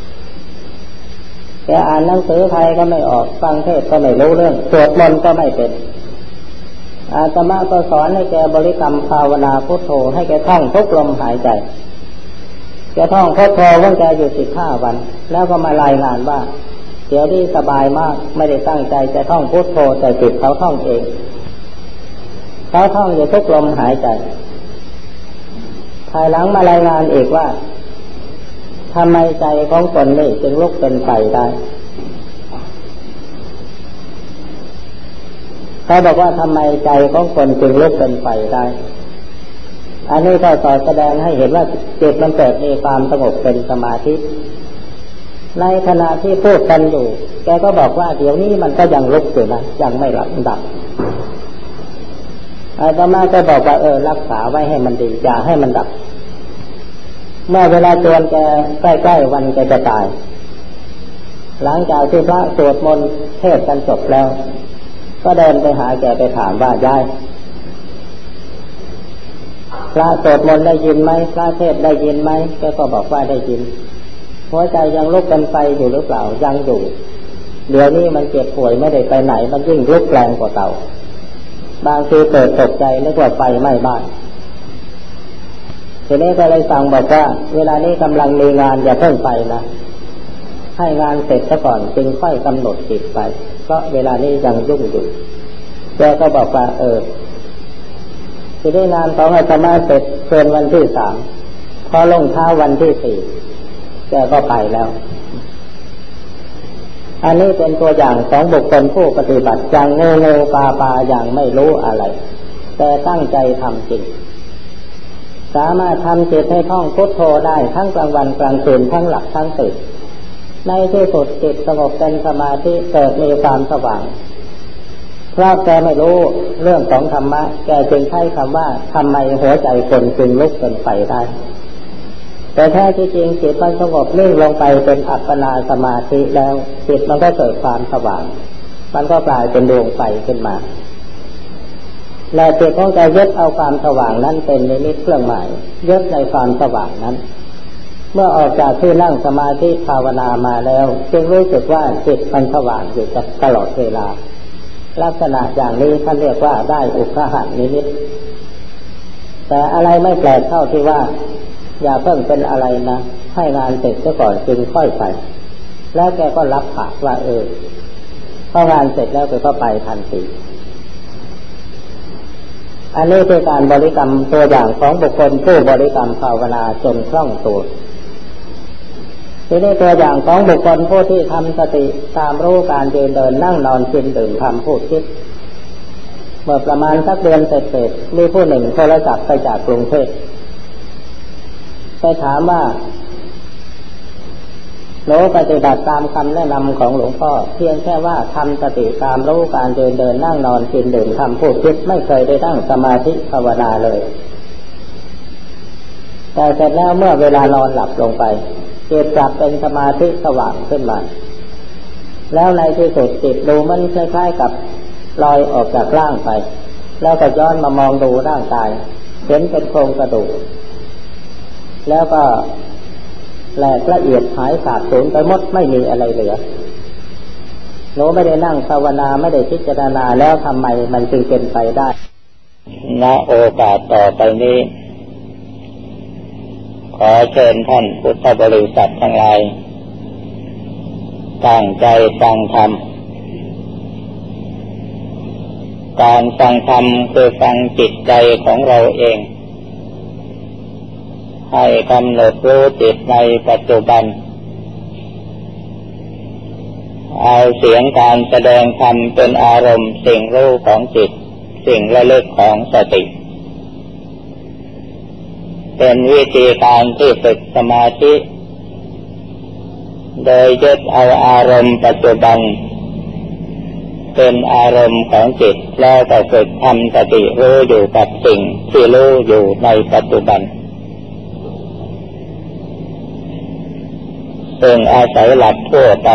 แกอ่านหนังสือไทยก็ไม่ออกฟังเทศก็ไม่รู้เรื่องสวดมนต์ก็ไม่เป็นอาตมาก็สอนให้แกบริกรรมภาวนาพุทโธให้แกท่องทุกลมหายใจแกท่องพุทโธของแกอยู่15 วันแล้วก็มารายงานว่าเดี๋ยวนี้สบายมากไม่ได้ตั้งใจจะท่องพุทโธแต่จิตเขาท่องเองเขาท่องอยู่ทุกลมหายใจภายหลังมารายงานอีกว่าทำไมใจของตนนี่จึงลุกเป็นไฟได้เขาบอกว่าทำไมใจของคนจึงลุกเป็นไฟได้อันนี้ก็สอนแสดงให้เห็นว่าจิตมันเกิดมีความสงบเป็นสมาธิในขณะที่พูดกันอยู่แกก็บอกว่าเดี๋ยวนี้มันก็ยังลุกอยู่นะยังไม่ดับอาตมาก็บอกว่ารักษาไว้ให้มันดีอย่าให้มันดับเมื่อเวลาจวนแกใกล้ๆวันแกจะตายหลังจากที่พระสวดมนต์เทศน์กันจบแล้วก็เดินไปหาแกไปถามว่ายายพระสวดมนต์ได้ยินไหมพระเทศน์ได้ยินไหมแกก็บอกว่าได้ยินหัวใจยังลุกเป็นไฟอยู่หรือเปล่ายังอยู่เดี๋ยวนี้มันเจ็บป่วยไม่ได้ไปไหนมันยิ่งลุกแรงกว่าเก่าบางทีเกิดตกใจนึกว่าไฟไหม้บ้านทีนี้ก็เลยสั่งบอกว่าเวลานี้กำลังมีงานอย่าเพิ่งไปนะให้งานเสร็จซะก่อนจึงค่อยกำหนดจิตไปเพราะเวลานี้ยังยุ่งอยู่แกก็บอกว่าจะได้งานของอาตมาเสร็จเกินวันที่3พอลงเช้าวันที่4แกก็ไปแล้วอันนี้เป็นตัวอย่างของบุคคลผู้ปฏิบัติอย่างโง่ๆปาๆอย่างไม่รู้อะไรแต่ตั้งใจทำจริงสามารถทำจิตให้ท่องพุทโธได้ทั้งกลางวันกลางคืนทั้งหลับทั้งตื่นในที่สุดจิตสงบเป็นสมาธิเกิดมีความสว่างเพราะแกไม่รู้เรื่องของธรรมะแกจึงใช้คำว่าทำไมหัวใจคนจึงลุกเป็นไฟได้แต่แท้ที่จริงจิตมันสงบนิ่งลงไปเป็นอัปปนาสมาธิแล้วจิตมันก็เกิดความสว่างมันก็กลายเป็นดวงไฟขึ้นมาและจิตของแกยึดเอาความสว่างนั้นเป็นนิมิตเครื่องหมายยึดในความสว่างนั้นเมื่อออกจากที่นั่งสมาธิภาวนามาแล้วจึงรู้สึกว่าจิตมันสว่างอยู่ตลอดเวลาลักษณะอย่างนี้ท่านเรียกว่าได้อุคหนิมิตแต่อะไรไม่แปลกเท่าที่ว่าอย่าเพิ่งเป็นอะไรนะให้งานเสร็จซะก่อนจึงค่อยไปแล้วแกก็รับปากว่าพองานเสร็จแล้วแกก็ไปทันทีอันนี้คือการบริกรรมตัวอย่างของบุคคลผู้บริกรรมภาวนาจนคล่องตัวทีนี้ตัวอย่างของบุคคลผู้ที่ทำสติตามรู้การยืนเดินนั่งนอนกินดื่มทำพูดคิดเมื่อประมาณสักเดือนเศษมีผู้หนึ่งโทรศัพท์ไปจากกรุงเทพไปถามว่าหนูปฏิบัติตามคำแนะนำของหลวงพ่อเพียงแค่ว่าทำสติตามรู้การยืนเดินนั่งนอนกินดื่มทำพูดคิดไม่เคยได้ตั้งสมาธิภาวนาเลยแต่เสร็จแล้วเมื่อเวลานอนหลับลงไปจิตกลับเป็นสมาธิสว่างขึ้นมาแล้วในที่สุดจิตดูมันคล้ายๆกับลอยออกจากร่างไปแล้วก็ย้อนมามองดูร่างกายเห็นเป็นโครงกระดูกแล้วก็แหลกละเอียดหายขาดสูญไปหมดไม่มีอะไรเหลือหนูไม่ได้นั่งภาวนาไม่ได้พิจารณาแล้วทำไมมันจึงเป็นไปได้ณโอกาสต่อไปนี้ขอเชิญท่านพุทธบริษัททั้งหลายตั้งใจฟังธรรมการฟังธรรมคือฟังจิตใจของเราเองให้กำหนดรู้จิตในปัจจุบันเอาเสียงการแสดงธรรมเป็นอารมณ์สิ่งรู้ของจิตสิ่งระลึกของสติเป็นวิธีการที่ฝึกสมาธิโดยยึดเอาอารมณ์ปัจจุบันเป็นอารมณ์ของจิตแล้วก็ฝึกทำสติรู้อยู่กับสิ่งที่รู้อยู่ในปัจจุบันซึ่งอาศัยหลักทั่วไป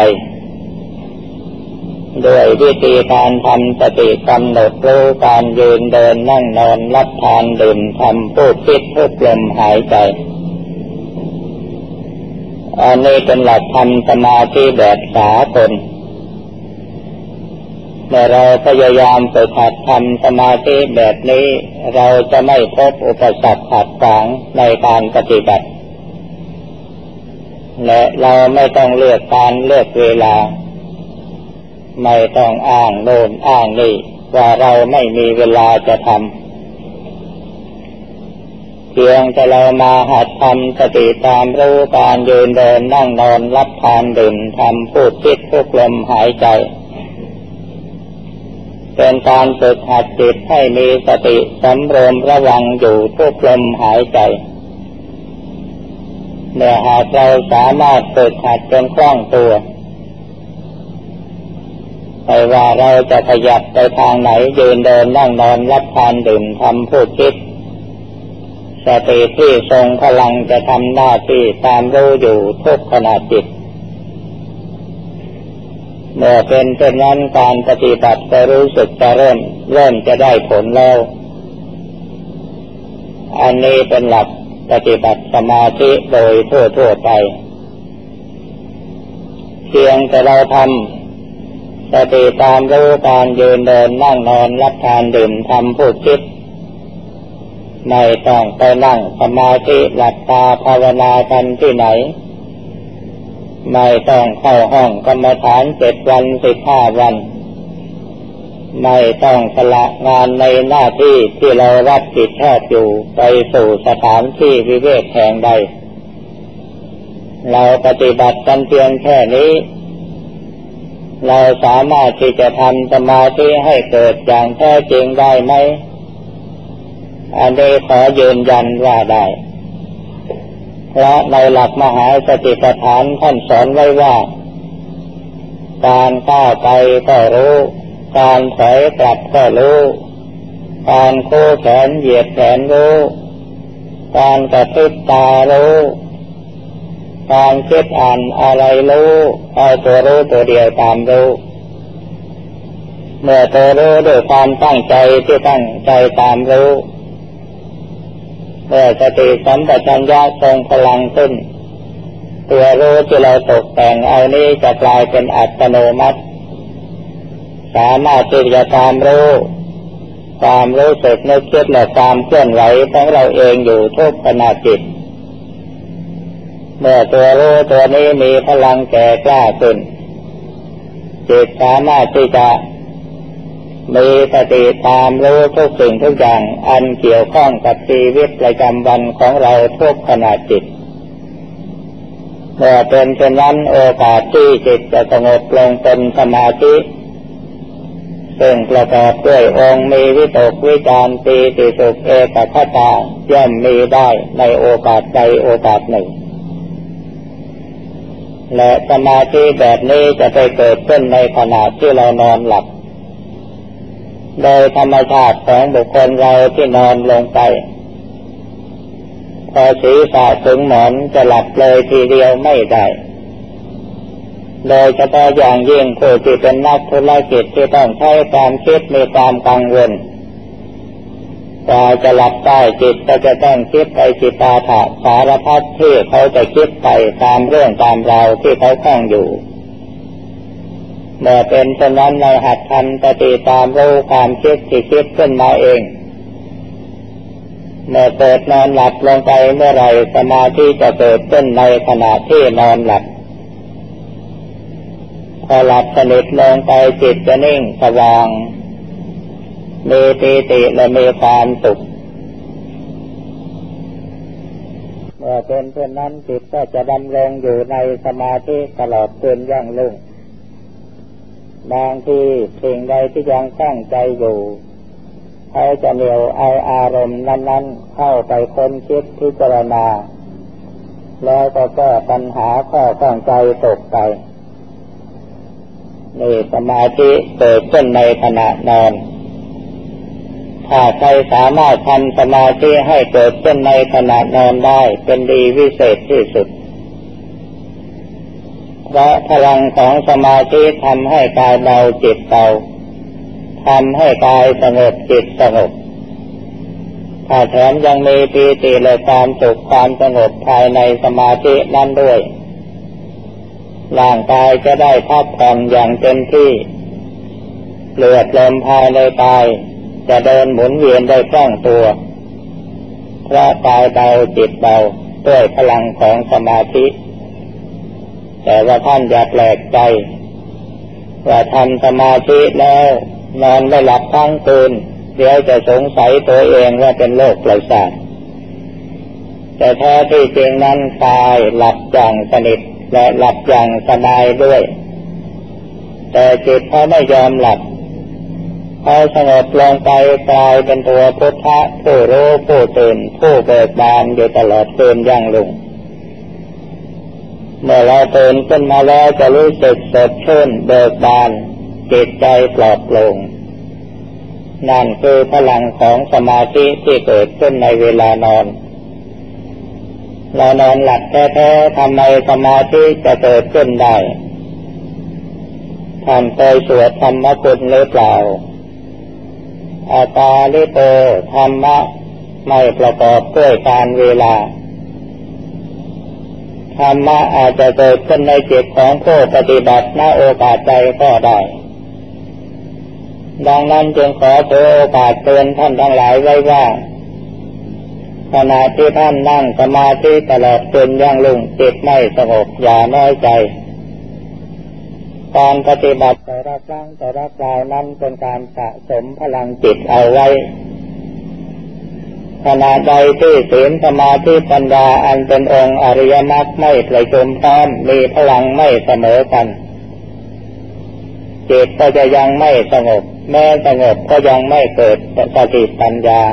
ด้วยวิธีการทำสติกำหนดรู้การยืนเดินนั่งนอนรับทานดื่มทำพูดคิดทุกลมหายใจอันนี้เป็นหลักทำสมาธิแบบสากลเมื่อเราพยายามฝึกหัดทำสมาธิแบบนี้เราจะไม่พบอุปสรรคขัดขวางในการปฏิบัติและเราไม่ต้องเลือกการเลือกเวลาไม่ต้องอ้างโน่นอ้างนี่ว่าเราไม่มีเวลาจะทำเพียงแต่เรามาหัดทำสติตามรู้การยืนเดินนั่งนอนรับทานดื่มทำพูดคิดทุกลมหายใจเป็นการฝึกหัดจิตให้มีสติสำรวมระวังอยู่ทุกลมหายใจเมื่อหากเราสามารถฝึกหัดจนคล่องตัวไม่ว่าเราจะขยับไปทางไหนยืนเดินนั่งนอนรับทานดื่มทำพูดคิดสติที่ทรงพลังจะทำหน้าที่ตามรู้อยู่ทุกขณะจิตเมื่อเป็นเช่นนั้นการปฏิบัติจะรู้สึกจะเริ่มจะได้ผลแล้วอันนี้เป็นหลักปฏิบัติสมาธิโดยทั่วๆไปเพียงแต่เราทำสติตามรู้การยืนเดินนั่งนอนรับทานดื่มทำพูดคิดไม่ต้องไปนั่งสมาธิหลับตาภาวนากันที่ไหนไม่ต้องเข้าห้องกรรมฐาน7 วัน15 วันไม่ต้องสละงานในหน้าที่ที่เรารับผิดชอบอยู่ไปสู่สถานที่วิเวกแห่งใดเราปฏิบัติกันเพียงแค่นี้เราสามารถที่จะทำสมาธิให้เกิดอย่างแท้จริงได้ไหมอันนี้ขอยืนยันว่าได้เพราะในหลักมหาสติปัฏฐานท่านสอนไว้ว่าการก้าวไปก็รู้การถอยกลับก็รู้การโค้งแขนเหยียดแขนรู้การกระพริบตารู้การคิดอ่านอะไรรู้เอาตัวรู้ตัวเดียวตามรู้เมื่อตัวรู้ด้วยความตั้งใจที่ตั้งใจตามรู้เมื่อสติสัมปชัญญะทรงพลังขึ้นตัวรู้ที่เราตกแต่งเอานี้จะกลายเป็นอัตโนมัติสามารถที่จะตามรู้ความรู้สึกนึกคิดและความเคลื่อนไหวของเราเองอยู่ทุกขณะจิตเมื่อตัวรู้ตัวนี้มีพลังแก่กล้าขึ้นจิตสามารถที่จะมีสติตามรู้ทุกสิ่งทุกอย่างอันเกี่ยวข้องกับชีวิตประจำวันของเราทุกขณะจิตเมื่อเป็นเช่นนั้นโอกาสที่จิตจะสงบลงเป็นสมาธิซึ่งประกอบด้วยองค์มีวิตกวิจารปีติสุขเอกคตาย่อมมีได้ในโอกาสใดโอกาสหนึ่งและสมาธิแบบนี้จะไปเกิดขึ้นในขณะที่เรานอนหลับโดยธรรมชาติของบุคคลเราที่นอนลงไปพอศีรษะถึงหมอนจะหลับเลยทีเดียวไม่ได้โดยเฉพาะอย่างยิ่งผู้ที่เป็นนักธุรกิจที่ต้องใช้ความคิดมีความกังวลกว่าจะหลับได้จิตก็จะต้องคิดไปจิตาถะสารพัดที่เขาจะคิดไปตามเรื่องตามราวที่เขาคล้องอยู่เมื่อเป็นเช่นนั้นในหัดทำสติตามรู้ความคิดที่คิดขึ้นมาเองเมื่อเกิดนอนหลับลงไปเมื่อไรสมาธิจะเกิดขึ้นในขณะที่นอนหลับพอหลับสนิทลงไปจิตจะนิ่งสว่างมีปีติและมีความสุขเมื่อเป็นเช่นนั้นจิตก็จะดำรงอยู่ในสมาธิตลอดคืนยั่งรุ่งบางทีสิ่งใดที่ยังตั้งใจอยู่เขาจะเหนี่ยวเอาอารมณ์นั้นๆเข้าไปค้นคิดพิจารณาแล้วก็แก้ปัญหาข้อข้องใจตกไปนี่สมาธิเกิดขึ้นในขณะนอนถ้าใครสามารถทำสมาธิให้เกิดขึ้นในขณะนอนได้เป็นดีวิเศษที่สุดเพราะพลังของสมาธิทำให้กายเบาจิตเบาทำให้กายสงบจิตสงบถ้าแถมยังมีปีติและความสุขความสงบภายในสมาธินั้นด้วยร่างกายจะได้พักผ่อนอย่างเต็มที่เลือดลมภายในกายจะเดินหมุนเวียนได้คล่องตัวเพราะกายเบาจิตเบาด้วยพลังของสมาธิแต่ว่าท่านอย่าแปลกใจว่าทำสมาธิแล้วนอนไม่หลับทั้งคืนเดี๋ยวจะสงสัยตัวเองว่าเป็นโรคประสาทแต่แท้ที่จริงนั้นกายหลับอย่างสนิทและหลับอย่างสบายด้วยแต่จิตเขาไม่ยอมหลับเขาสงบลงไปกลายเป็นตัวพุทธะผู้รู้ผู้ตื่นผู้เบิกบานอยู่ตลอดคืนยั่งรุ่งเมื่อเราตื่นขึ้นมาแล้วจะรู้สึกสดชื่นเบิกบานจิตใจปลอดโปร่งนั่นคือพลังของสมาธิที่เกิดขึ้นในเวลานอนเรานอนหลับแท้ๆทำไมสมาธิจะเกิดขึ้นได้ท่านเคยสวดธรรมคุณหรือเปล่าอาตาลิโตธรรมะไม่ประกอบด้วยการเวลาธรรมะอาจจะเกิดขึ้นในจิตของผู้ปฏิบัติณโอกาสใดก็ได้ดังนั้นจึงขอถือโอกาสเตือนท่านทั้งหลายไว้ว่าขณะที่ท่านนั่งสมาธิตลอดจนยังลุ่งจิตไม่สงบอย่าน้อยใจการปฏิบัติแต่ละครั้งแต่ละคราวนั้นเป็นการสะสมพลังจิตเอาไว้ขณะใดที่ศีลสมาธิปัญญาอันเป็นองค์อริยมรรคไม่ประชุมพร้อมมีพลังไม่เสมอกันจิตก็จะยังไม่สงบแม้สงบก็ยังไม่เกิดสติปัญญา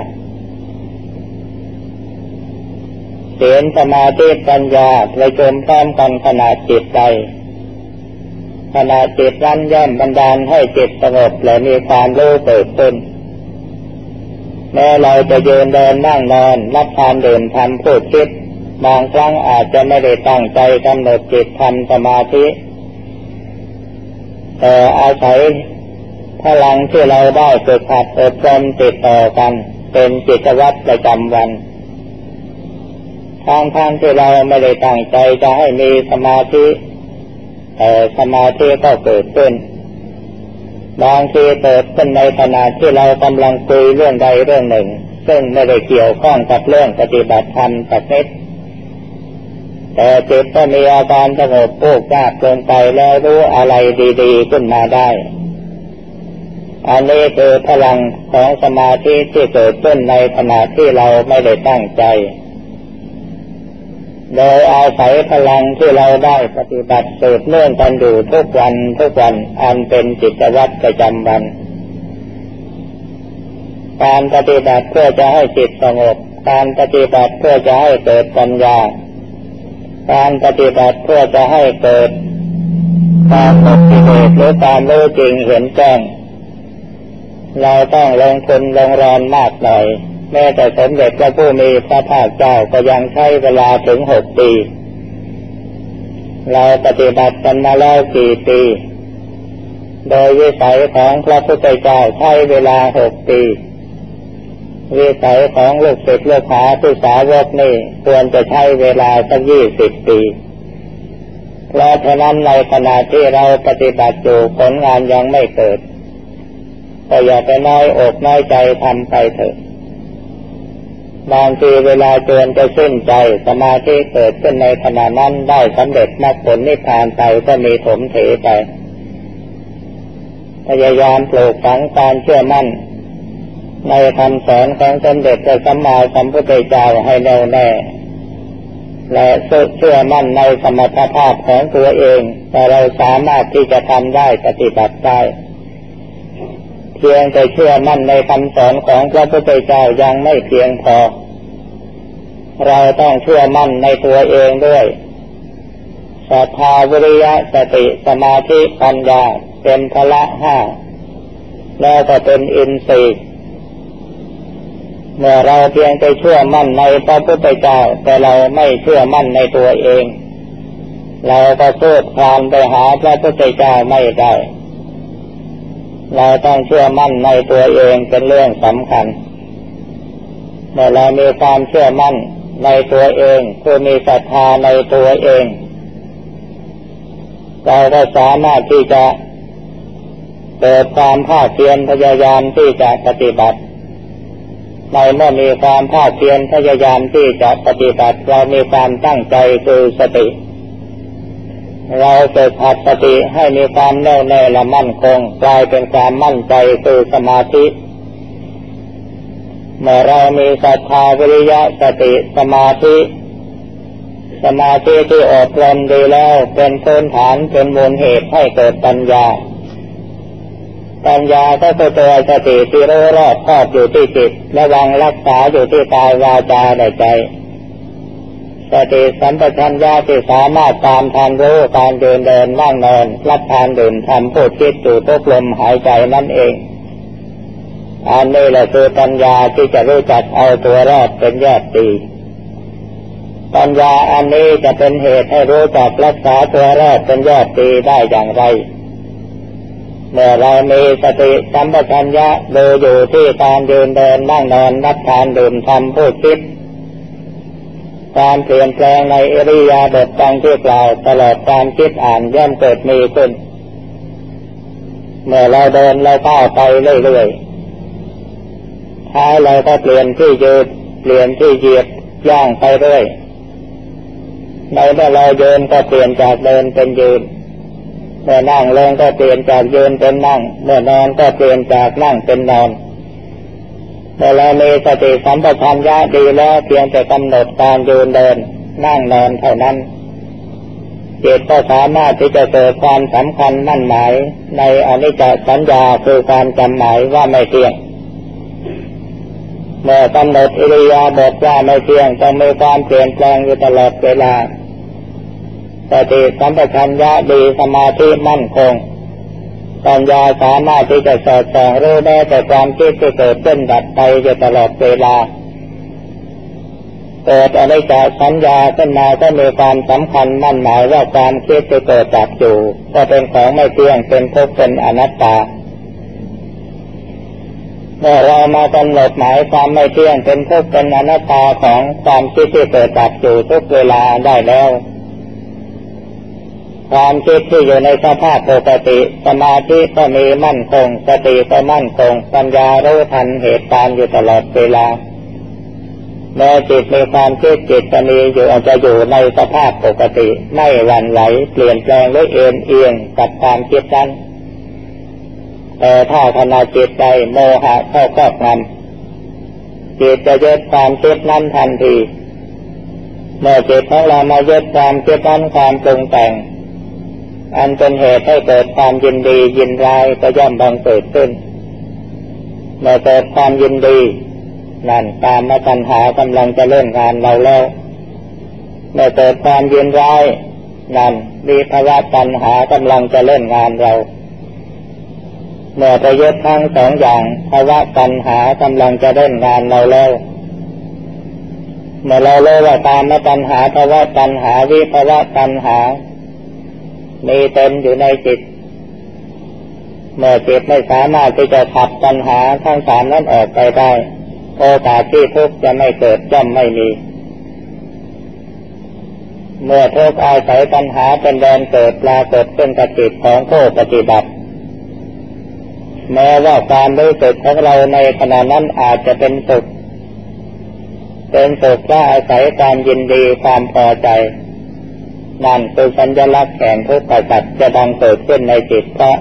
ศีลสมาธิปัญญาประชุมพร้อมกันขณะจิตใดขณะจิตนั้นย่อมบันดาลให้จิตสงบและมีความรู้เกิดขึ้นแม้เราจะยืนเดินนั่งนอนรับทานดื่มทำพูดคิดบางครั้งอาจจะไม่ได้ตั้งใจกำหนดจิตทำสมาธิแต่อาศัยพลังที่เราได้ฝึกหัดอบรมติดต่อกันเป็นกิจวัตรประจำวันทางที่เราไม่ได้ตั้งใจจะให้มีสมาธิแต่สมาธิก็เกิดขึ้นบางทีเกิดขึ้นในขณะที่เรากำลังคุยเรื่องใดเรื่องหนึ่งซึ่งไม่ได้เกี่ยวข้องกับเรื่องปฏิบัติธรรมสักนิดแต่จิตก็มีอาการสงบวูบวาบลงไปแล้วรู้อะไรดีๆขึ้นมาได้อันนี้คือพลังของสมาธิที่เกิดขึ้นในขณะที่เราไม่ได้ตั้งใจโดยอาศัยพลังที่เราได้ปฏิบัติสืบเนื่องกันอยู่ทุกวันอันเป็นกิจวัตรประจำวันการปฏิบัติเพื่อจะให้จิตสงบการปฏิบัติเพื่อจะให้เกิดปัญญาการปฏิบัติเพื่อจะให้เกิดความหมดกิเลสหรือความรู้จริงเห็นแจ้งเราต้องลงทุนลงแรงมากหน่อยแม้แต่สมเด็จพระผู้มีพระภาคเจ้าก็ยังใช้เวลาถึง6 ปีเราปฏิบัติกันมาแล้วกี่ปีโดยวิสัยของพระพุทธเจ้าใช้เวลา6 ปีวิสัยของลูกศิษย์ลูกหาผู้สาวกนี่ควรจะใช้เวลาสัก20 ปีเพราะฉะนั้นในขณะที่เราปฏิบัติอยู่ผลงานยังไม่เกิดก็อย่าไปน้อยอกน้อยใจทำไปเถอะบางทีเวลาจวนจะสิ้นใจสมาธิเกิดขึ้นในขณะนั้นได้สำเร็จมรรคผลนิพพานไปก็มีถมเถไปพยายามปลูกฝังการเชื่อมั่นในคำสอนของสมเด็จพระสัมมาสัมพุทธเจ้าให้แน่วแน่และเชื่อมั่นในสมรรถภาพของตัวเองแต่เราสามารถที่จะทำได้ปฏิบัติได้เพียงแต่เชื่อมั่นในคำสอนของพระพุทธเจ้ายังไม่เพียงพอเราต้องเชื่อมั่นในตัวเองด้วยศรัทธาวิริยะสติสมาธิปัญญาเป็นพละ5แล้วก็เป็นอินทรีย์เมื่อเราเพียงแต่เชื่อมั่นในพระพุทธเจ้าแต่เราไม่เชื่อมั่นในตัวเองเราก็สู้คลานไปหาพระพุทธเจ้าไม่ได้เราต้องเชื่อมั่นในตัวเองเป็นเรื่องสำคัญเมื่อเรามีความเชื่อมั่นในตัวเองคือมีศรัทธาในตัวเองเราก็สามารถที่จะเกิดความภาคเพียรพยายามที่จะปฏิบัติในเมื่อมีความภาคเพียรพยายามที่จะปฏิบัติเรามีความตั้งใจคือสติเราฝึกหัดสติให้มีความแน่วแน่และมั่นคงกลายเป็นความมั่นใจคือสมาธิเมื่อเรามีศรัทธาวิริยะสติสมาธิที่อบรมดีแล้วเป็นพื้นฐานเป็นมูลเหตุให้เกิดปัญญาก็คือตัวสติที่รู้รอบครอบอยู่ที่จิตระวังรักษาอยู่ที่กายวาจาและใจสติสัมปชัญญะที่สามารถตามทันรู้การเดินนั่งนอนรับทานดื่มทำพูดคิดอยู่ทุกลมหายใจนั่นเองอันนี้แหละคือปัญญาที่จะรู้จักเอาตัวรอดเป็นยอดดีปัญญาอันนี้จะเป็นเหตุให้รู้จักรักษาตัวรอดเป็นยอดดีได้อย่างไรเมื่อเรามีสติสัมปชัญญะดูอยู่ที่การเดินนั่งนอนรับทานดื่มทำพูดคิดการเปลี่ยนแปลงในอิริยาบถดังที่กล่าวตลอดการคิดอ่านย่อมเกิดมีขึ้นเมื่อเราเดินเราก้าวไปเรื่อยๆท้ายเราก็เปลี่ยนที่ยืนเปลี่ยนที่เหยียบย่างไปเรื่อยในเมื่อเราเดินก็เปลี่ยนจากเดินเป็นยืนเมื่อนั่งลงก็เปลี่ยนจากยืนเป็นนั่งเมื่อนอนก็เปลี่ยนจากนั่งเป็นนอนเมื่อเรามีสติสัมปชัญญะดีแล้วเพียงแต่กำหนดการยืนเดินนั่งนอนเท่านั้นจิตก็สามารถที่จะเกิดความสำคัญมั่นหมายในอนิจจสัญญาคือการจำหมายว่าไม่เที่ยงเมื่อกำหนดอิริยาบถว่าไม่เที่ยงต้องมีความเปลี่ยนแปลงอยู่ตลอดเวลาสติสัมปชัญญะดีสมาธิมั่นคงปัญญาสามารถที่จะสอดส่องรู้ได้แต่ความคิดที่เกิดขึ้นดับไปอยู่ตลอดเวลาเกิดอนิจจสัญญาขึ้นมาก็มีความสำคัญมั่นหมายว่าความคิดที่เกิดดับอยู่ก็เป็นของไม่เที่ยงเป็นทุกข์เป็นอนัตตาเมื่อเรามากำหนดหมายความไม่เที่ยงเป็นทุกข์เป็นอนัตตาของความคิดที่เกิดดับอยู่ทุกเวลาได้แล้วความคิดที่อยู่ในสภาพปกติสมาธิก็มีมั่นคงสติก็มั่นคงปัญญารู้ทันเหตุการณ์อยู่ตลอดเวลาแม้จิตมีความคิดจิตจะมีอยู่อาจจะอยู่ในสภาพปกติไม่หวั่นไหวเปลี่ยนแปลงหรือเอ็นเอียงกับความคิดนั้นแต่ถ้าขณะจิตใจโมหะเข้าครอบงำจิตจะยึดความคิดนั้นทันทีเมื่อจิตของเรามายึดความคิดนั้นความปรุงแต่งอันเป็นเหตุให้เกิดความยินดียินร้ายก็ย่อมบังเกิดขึ้นเมื่อเกิดความยินดีนั่นกามตัณหากำลังจะเล่นงานเราแล้วเมื่อเกิดความยินร้ายนั่นวิภวตัณหากำลังจะเล่นงานเราเมื่อไปยึดทั้งสองอย่างภวตัณหากำลังจะเล่นงานเราแล้วเมื่อเรารู้ว่ากามตัณหาภวตัณหาวิภวตัณหามีเต็มอยู่ในจิตเมื่อจิตไม่สามารถที่จะขับตัณหาทั้งสามนั้นออกไปได้โอกาสที่ทุกข์จะไม่เกิดย่อมไม่มีเมื่อทุกข์อาศัยตัณหาเป็นแดนเกิดปรากฏขึ้นกับจิตของผู้ปฏิบัติแม้ว่าความรู้สึกของเราในขณะนั้นอาจจะเป็นสุขเพราะอาศัยความยินดีความพอใจนั่นคือสัญลักษณ์แห่งทุกข์สัจจะบังเกิดขึ้นในจิตเพราะ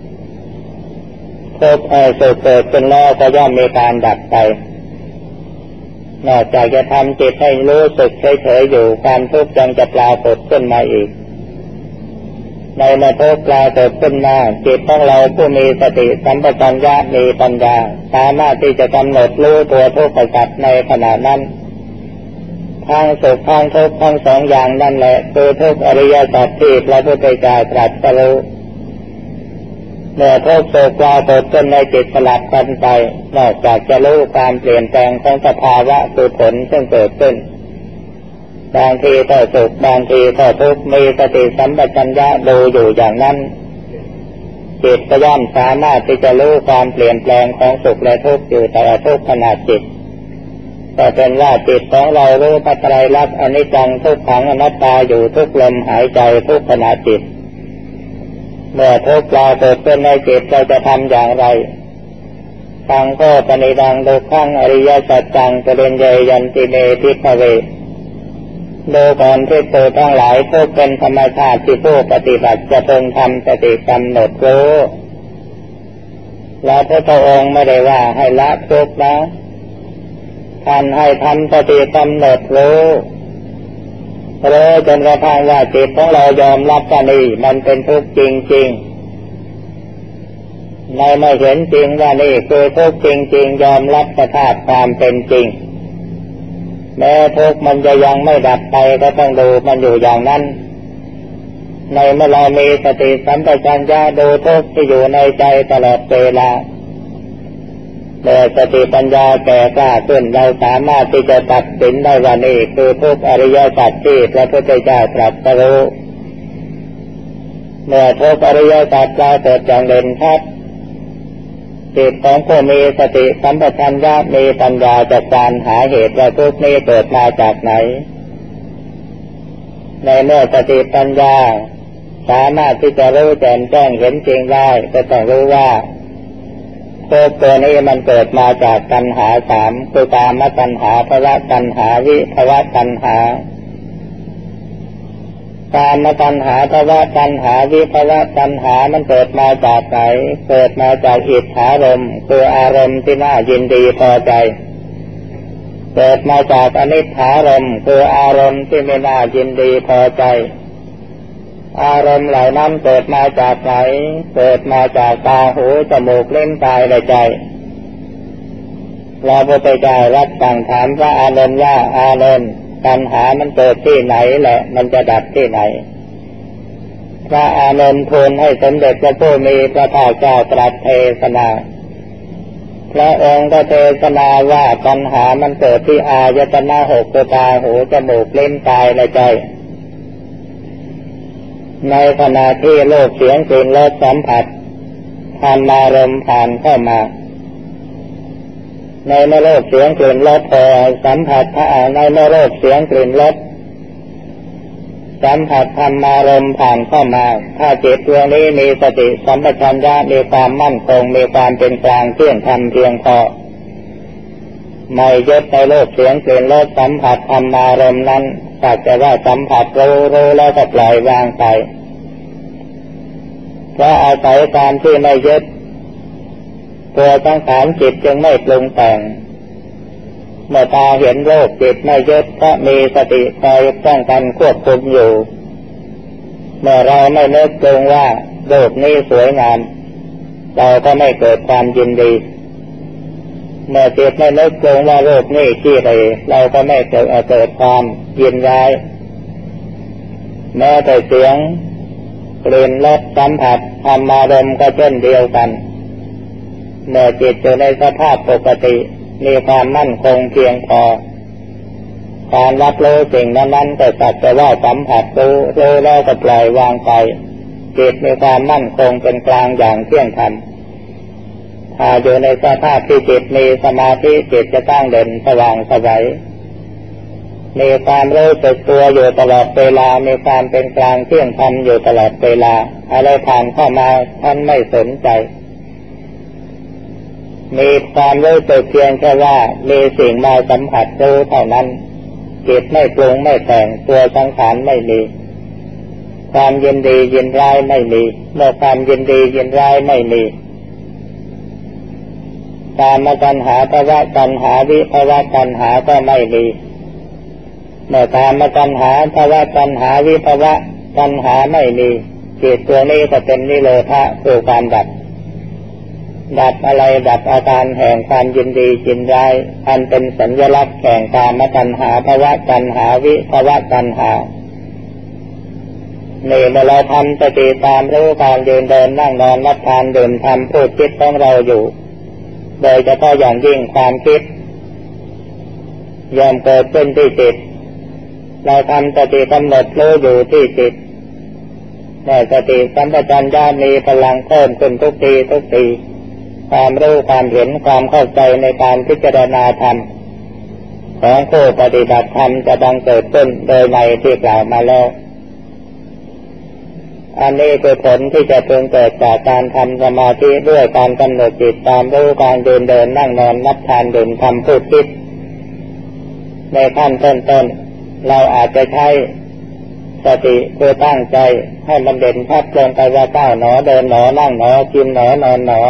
ทุกข์สุขเกิดขึ้นแล้วก็ย่อมมีการดับไปนอกจากจะทำจิตให้รู้สึกเฉยๆอยู่ความทุกข์ยังจะปรากฏขึ้นมาอีกในเมื่อทุกข์ปรากฏขึ้นมาจิตของเราผู้มีสติสัมปชัญญะมีปัญญาสามารถที่จะกำหนดรู้ตัวทุกข์สัจในขณะนั้นทั้งสุขทั้งทุกข์ทั้งสองอย่างนั่นแหละคือทุกข์อริยสัจที่พระพุทธเจ้าตรัสรู้เมื่อทุกข์สุขปรากฏขึ้นในจิตสลับกันไปนอกจากจะรู้ความเปลี่ยนแปลงของสภาวะคือผลซึ่งเกิดขึ้นบางทีก็สุขบางทีก็ทุกข์มีสติสัมปชัญญะดูอยู่อย่างนั้นจิตก็ย่อมสามารถที่จะรู้ความเปลี่ยนแปลงของสุขและทุกข์อยู่แต่ละทุกขณะจิตแต่เป็นว่าจิตของเรารู้พระไตรลักษณ์อนิจจังทุกขังอนัตตาอยู่ทุกลมหายใจทุกขณะจิตเมื่อทุกข์ปรากฏขึ้นในจิตเราจะทำอย่างไรตังโกปนิดังดุขังอริยสัจจังปริญเยยันติเมภิกขเวดูก่อนภิกษุทั้งหลายทุกข์เป็นธรรมชาติที่ผู้ปฏิบัติจะพึงทำสติกำหนดรู้และพระองค์ไม่ได้ว่าให้ละทุกข์นะท่านให้ทำสติกำหนดรู้จนกระทั่งว่าจิตของเรายอมรับว่านี่มันเป็นทุกข์จริงๆในไม่เห็นจริงว่านี่คือทุกข์จริงๆยอมรับสภาพความเป็นจริงแม้ทุกข์มันจะยังไม่ดับไปก็ต้องดูมันอยู่อย่างนั้นในเมื่อเรามีสติสัมปชัญญะดูทุกข์ที่อยู่ในใจตลอดเวลาเมื่อสติปัญญาแก่กล้าขึ้นเราสามารถที่จะตัดสินได้ว่านี่คือทุกข์อริยสัจที่พระพุทธเจ้าตรัสรู้เมื่อทุกข์อริยสัจปรากฏอย่างเด่นชัดจิตของผู้มีสติสัมปชัญญะมีปัญญาจากการหาเหตุว่าทุกข์นี้เกิดมาจากไหนในเมื่อสติปัญญาสามารถที่จะรู้แจ่มแจ้งเห็นจริงได้ก็ต้องรู้ว่าภพตัวนี้มันเกิดมาจากตัณหาสามคือกามตัณหาภวตัณหาวิภวตัณหากามตัณหาภวตัณหาวิภวตัณหามันเกิดมาจากไหนเกิดมาจากอิทธารมณ์คืออารมณ์ที่น่ายินดีพอใจเกิดมาจากอนิจฐารมณ์คืออารมณ์ที่ไม่น่ายินดีพอใจอารมณ์เหล่านั้นเกิดมาจากไหนเกิดมาจากตาหูจมูกลิ้นกายและใจพระพุทธเจ้ารับสั่งถามพระอานนท์ว่าอานนท์ตัณหามันเกิดที่ไหนและมันจะดับที่ไหนพระอานนท์ทูลให้สมเด็จพระผู้มีพระภาคเจ้าตรัสเทศนาพระองค์ก็เทศนาว่าตัณหามันเกิดที่อายตนะหกคือตาหูจมูกลิ้นกายและใจในขณะที่โลกเสียงกลิ่นรสสัมผัสธรรมารมณ์ผ่านเข้ามาในโลกเสียงกลิ่นรสสัมผัสในโลกเสียงกลิ่นรสสัมผัสธรรมารมณ์ผ่านเข้ามาถ้าจิตดวงนี้มีสติสัมปชัญญะมีความมั่นคงมีความเป็นกลางเที่ยงธรรมเพียงพอไม่ยึดในโลกเสียงกลิ่นรสสัมผัสธรรมารมณ์นั้นสักแต่ว่าสัมผัสรู้แล้วก็ปล่อยวางไปเพราะอาศัยการที่ไม่ยึดตัวสังขารจิตจึงไม่ปรุงแต่งเมื่อตาเห็นโลกจิตไม่ยึดก็มีสติคอยป้องกันควบคุมอยู่เมื่อเราไม่นึกปรุงว่าโลกนี้สวยงามเราก็ไม่เกิดความยินดีเมื่อจิตไม่นึกปรุงว่าโลกนี้ขี้เหร่เราก็ไม่เกิดความยินร้ายแม้แต่เสียงกลิ่นรสสัมผัสธรรมารมณ์ก็เช่นเดียวกันเมื่อจิตอยู่ในสภาพปกติมีความมั่นคงเพียงพอการรับรู้สิ่งนั้นๆก็สักแต่ว่าสัมผัสรู้แล้วก็ปล่อยวางไปจิตมีความมั่นคงเป็นกลางอย่างเที่ยงธรรมถ้าอยู่ในสภาพที่จิตมีสมาธิจิตจะตั้งเด่นสว่างไสวมีความรู้สึกตัวอยู่ตลอดเวลามีความเป็นกลางเที่ยงธรรมอยู่ตลอดเวลาอะไรผ่านเข้ามาท่านไม่สนใจมีความรู้สึกเพียงแค่ว่ามีสิ่งมาสัมผัสรู้เท่านั้นจิตไม่ปรุงไม่แต่งตัวสังขารไม่มีความยินดียินร้ายไม่มีเมื่อความยินดียินร้ายไม่มีกามตัณหาภวตัณหาวิภวตัณหาก็ไม่มีเมื่อกามตัณหาภวตัณหาวิภวตัณหาไม่มีจิตตัวนี้ก็เป็นนิโรธะคือความดับอะไรดับอาการแห่งความยินดียินร้ายอันเป็นสัญลักษณ์แห่งกามตัณหาภวตัณหาวิภวตัณหานี่เมื่อเราทำสติตามรู้การยืนเดินนั่งนอนรับทานดื่มทำพูดคิดของเราอยู่โดยเฉพาะอย่างยิ่งความคิดย่อมเกิดขึ้นที่จิตเราทำสติกำหนดรู้อยู่ที่จิตเมื่อสติสัมปชัญญะมีพลังเพิ่มขึ้นทุกทีความรู้ความเห็นความเข้าใจในการพิจารณาธรรมของผู้ปฏิบัติธรรมจะบังเกิดขึ้นโดยในที่กล่าวมาแล้วอันนี้คือผลที่จะพึงเกิดจากการทำสมาธิด้วยการกำหนดจิตตามรู้การเดินนั่งนอนนับทานดื่มทำพูดคิดในขั้นต้นเราอาจจะใช้สติคือตั้งใจให้มันเด่นชัดลงไปว่าก้าวหนอเดินหนอนั่งหนอกินหนอนอนหนอ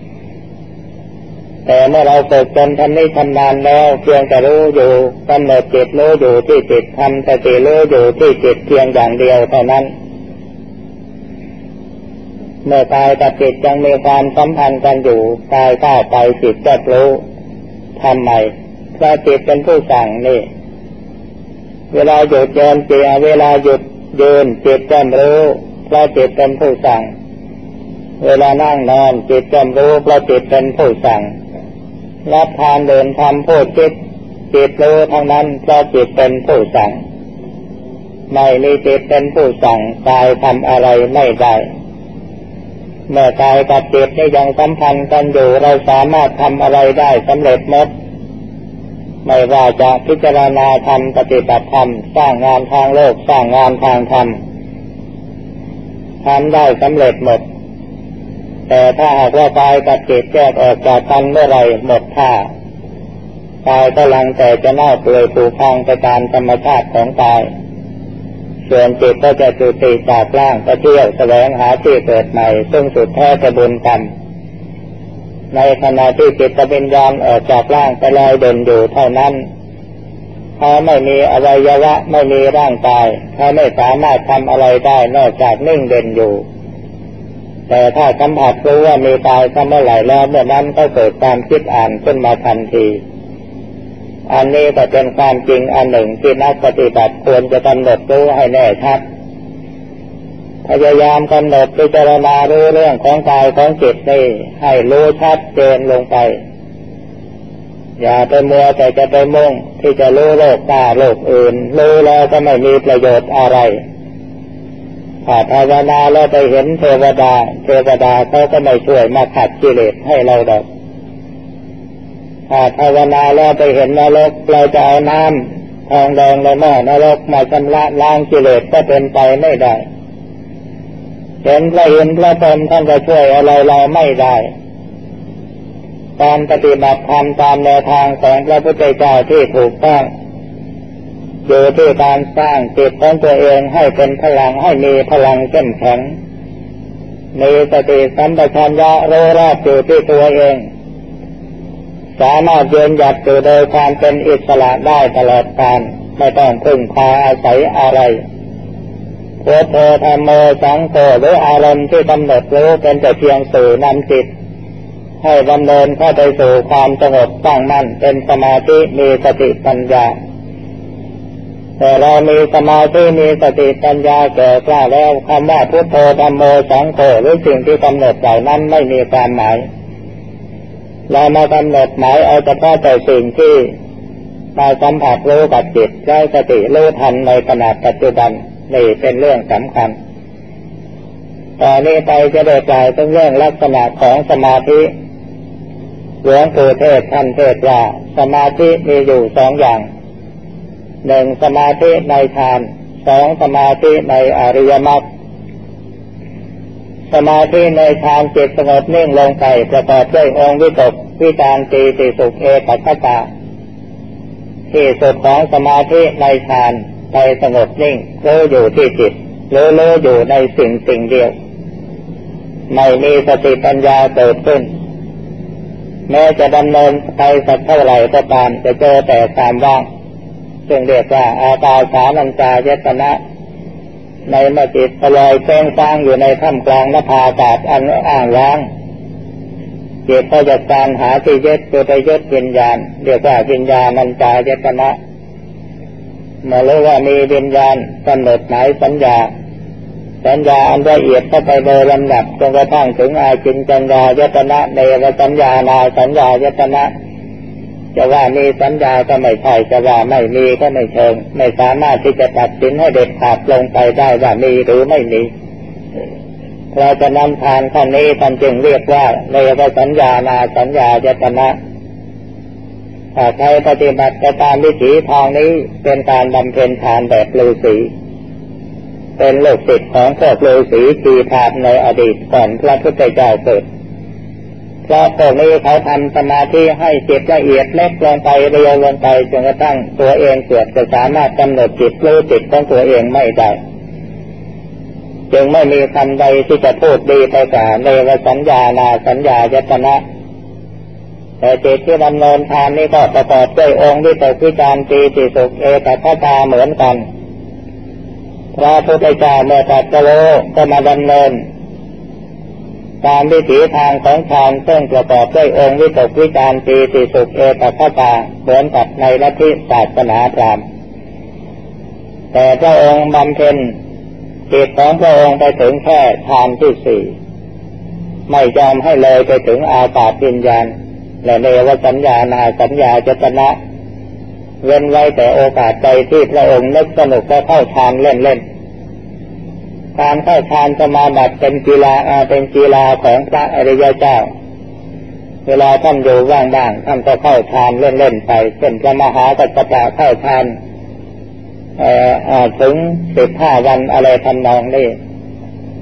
แต่เมื่อเราฝึกจนชำนาญแล้วเพียงแต่รู้อยู่กำหนดจิตรู้อยู่ที่จิตทำสติรู้อยู่ที่จิตเพียงอย่างเดียวเท่านั้นเมื่อกายกับจิตยังมีความสัมพันธ์กันอยู่กายก้าวไปจิตก็รู้ทำไมเพราะจิตเป็นผู้สั่งนี่เวลาหยุดเดินจิตเวลาหยุดยืนจิตก็รู้เพราะจิตเป็นผู้สั่งเวลานั่งนอนจิตก็รู้เพราะจิตเป็นผู้สั่งรับทานเดินทำพูดคิดจิตรู้ทั้งนั้นเพราะจิตเป็นผู้สั่งไม่มีจิตเป็นผู้สั่งกายทำอะไรไม่ได้เมื่อกายกับจิตนี่ยังสัมพันธ์กันอยู่เราสามารถทำอะไรได้สำเร็จหมดไม่ว่าจะพิจารณาธรรมปฏิบัติธรรมสร้างงานทางโลกสร้างงานทางธรรมทำได้สำเร็จหมดแต่ถ้าหากว่ากายกับจิตแยกออกจากกันเมื่อไรหมดท่า กายก็ลังแต่จะเน่าเปื่อยผุพังไปตามธรรมชาติของกายส่วนจิตก็จะจุติจากร่างไปเที่ยวแสวงหาที่เกิดใหม่ซึ่งสุดแท้จะบุญกรรมในขณะที่จิตวิญญาณออกจากร่างไปลอยเด่นอยู่เท่านั้นเขาไม่มีอวัยวะไม่มีร่างกายเขาไม่สามารถทำอะไรได้นอกจากนิ่งเด่นอยู่แต่ถ้าสัมผัสรู้ว่ามีกายเมื่อไหร่แล้วเมื่อนั้นก็เกิดความคิดอ่านขึ้นมาทันทีอันนี้ก็เป็นความจริงอันหนึ่งที่นักปฏิบัติควรจะกำหนดรู้ให้แน่ชัดพยายามกำหนดพิจารณารู้เรื่องของกายของจิตนี่ให้รู้ชัดเจนลงไปอย่าไปมัวแต่จะไปมุ่งที่จะรู้โลกหน้าโลกอื่นรู้แล้วก็ไม่มีประโยชน์อะไรถ้าภาวนาแล้วไปเห็นเทวดาเขาก็ไม่ช่วยมาขัดกิเลสให้เราดอกถ้าภาวนาแล้วไปเห็นนรกเราจะเอาน้ำทองแดงในหม้อนรกมาชำระล้างกิเลสก็เป็นไปไม่ได้เห็นพระอินทร์พระพรหมท่านจะช่วยอะไรเราไม่ได้การปฏิบัติธรรมตามแนวทางของพระพุทธเจ้าที่ถูกต้องอยู่ที่การสร้างจิตของตัวเองให้เป็นพลังให้มีพลังเข้มแข็งมีสติสัมปชัญญะรู้รอบอยู่ที่ตัวเองสามารถยืนหยัดอยู่โดยความเป็นอิสระได้ตลอดกาลไม่ต้องพึ่งพาอาศัยอะไรพุทโธธัมโมสังโฆหรืออารมณ์ที่กำหนดรู้เป็นแต่เพียงสื่อนำจิตให้ดำเนินเข้าไปสู่ความสงบตั้งมั่นเป็นสมาธิมีสติปัญญาแต่เรามีสมาธิมีสติปัญญาแก่กล้าแล้วคำว่าพุทโธธัมโมสังโฆหรือสิ่งที่กำหนดเหล่านั้นไม่มีความหมายเรามากำหนดหมายเอาเฉพาะแต่สิ่งที่มาสัมผัสรู้กับจิตและสติรู้ทันในขณะปัจจุบันนี่เป็นเรื่องสำคัญต่อนนี้ไปจะได้กล่าวถึงเรื่องลักษณะของสมาธิหลวงปู่เทศท่านเทศว่าสมาธิมีอยู่สองอย่างหนึ่งสมาธิในฌานสองสมาธิในอริยมรรคสมาธิในฌานจิตสงบนิ่งลงไปประกอบด้วยองค์วิตกวิจารปีติสุขเอกัคคตาที่สุดของสมาธิในฌานไปสงบนิ่งรู้อยู่ที่จิตรู้อยู่ในสิ่งเดียวไม่มีสติปัญญาเกิดขึ้นแม้จะดำเนินไปสักเท่าไหร่ก็ตามจะเจอแต่ความว่างซึ่งเรียกว่าอากาสานัญจายตนะในเมื่อจิตลอยเพ่งฟ้างอยู่ในท่ามกลางนภาอากาศอันอ้างว้างจิตก็จะการหาที่ยึดคือไปยึดวิญญาณเรียกว่าวิญญาณัญจายตนะเมื่อรู้ว่ามีวิญญาณกำหนดหมายสัญญาอันละเอียดเข้าไปโดยลำดับจนกระทั่งถึงอาจินจัญญายตนะเนวสัญญานาสัญญายตนะจะว่ามีสัญญาก็ไม่ใช่จะว่าไม่มีก็ไม่เชิงไม่สามารถที่จะตัดสินให้เด็ดขาดลงไปได้ว่ามีหรือไม่มีเราจะนำทานขั้นนี้ท่านจึงเรียกว่าเนวสัญญานาสัญญายตนะถ้าใครปฏิบัติตามวิถีทางนี้เป็นการบำเพ็ญทานแบบฤาษีเป็นลูกศิษย์ของพวกฤาษีทีพรามในอดีตก่อนพระพุทธเจ้าเกิดเพราะพวกนี้เขาทำสมาธิให้จิตละเอียดเล็กลงไปเรียวลงไปจนกระทั่งตัวเองเกิดจะสามารถกำหนดจิตรู้จิตของตัวเองไม่ได้จึงไม่มีคำใดที่จะพูดดีไปกว่าเนวสัญญานาสัญญายตนะแต่จิตที่ดำเนินทานนี้ก็ประกอบด้วยองค์วิตกวิจารปีติสุขเอกัคคตาเหมือนกันพระพุทธเจ้าเมื่อตรัสรู้ก็มาดำเนินตามวิถีทางของฌานซึ่งประกอบด้วยองค์วิตกวิจารปีติสุขเอกัคคตาเหมือนกับในลัทธิศาสนาพราหมณ์แต่พระองค์บำเพ็ญจิตของพระองค์ไปถึงแค่ฌานที่สี่ไม่ยอมให้เลยไปถึงอากาศวิญญาณและเนวสัญญานาสัญญายตนะเว้นไว้แต่โอกาสใจที่พระองค์นึกสนุกก็เข้าฌานเล่นการเข้าฌานสมาบัติเป็นกีฬาของพระอริยเจ้าเวลาท่านอยู่ว่างๆท่านก็เข้าฌานเล่นๆไปเช่นพระมหากัสสปะเข้าฌานถึง15 วันอะไรทำนองนี้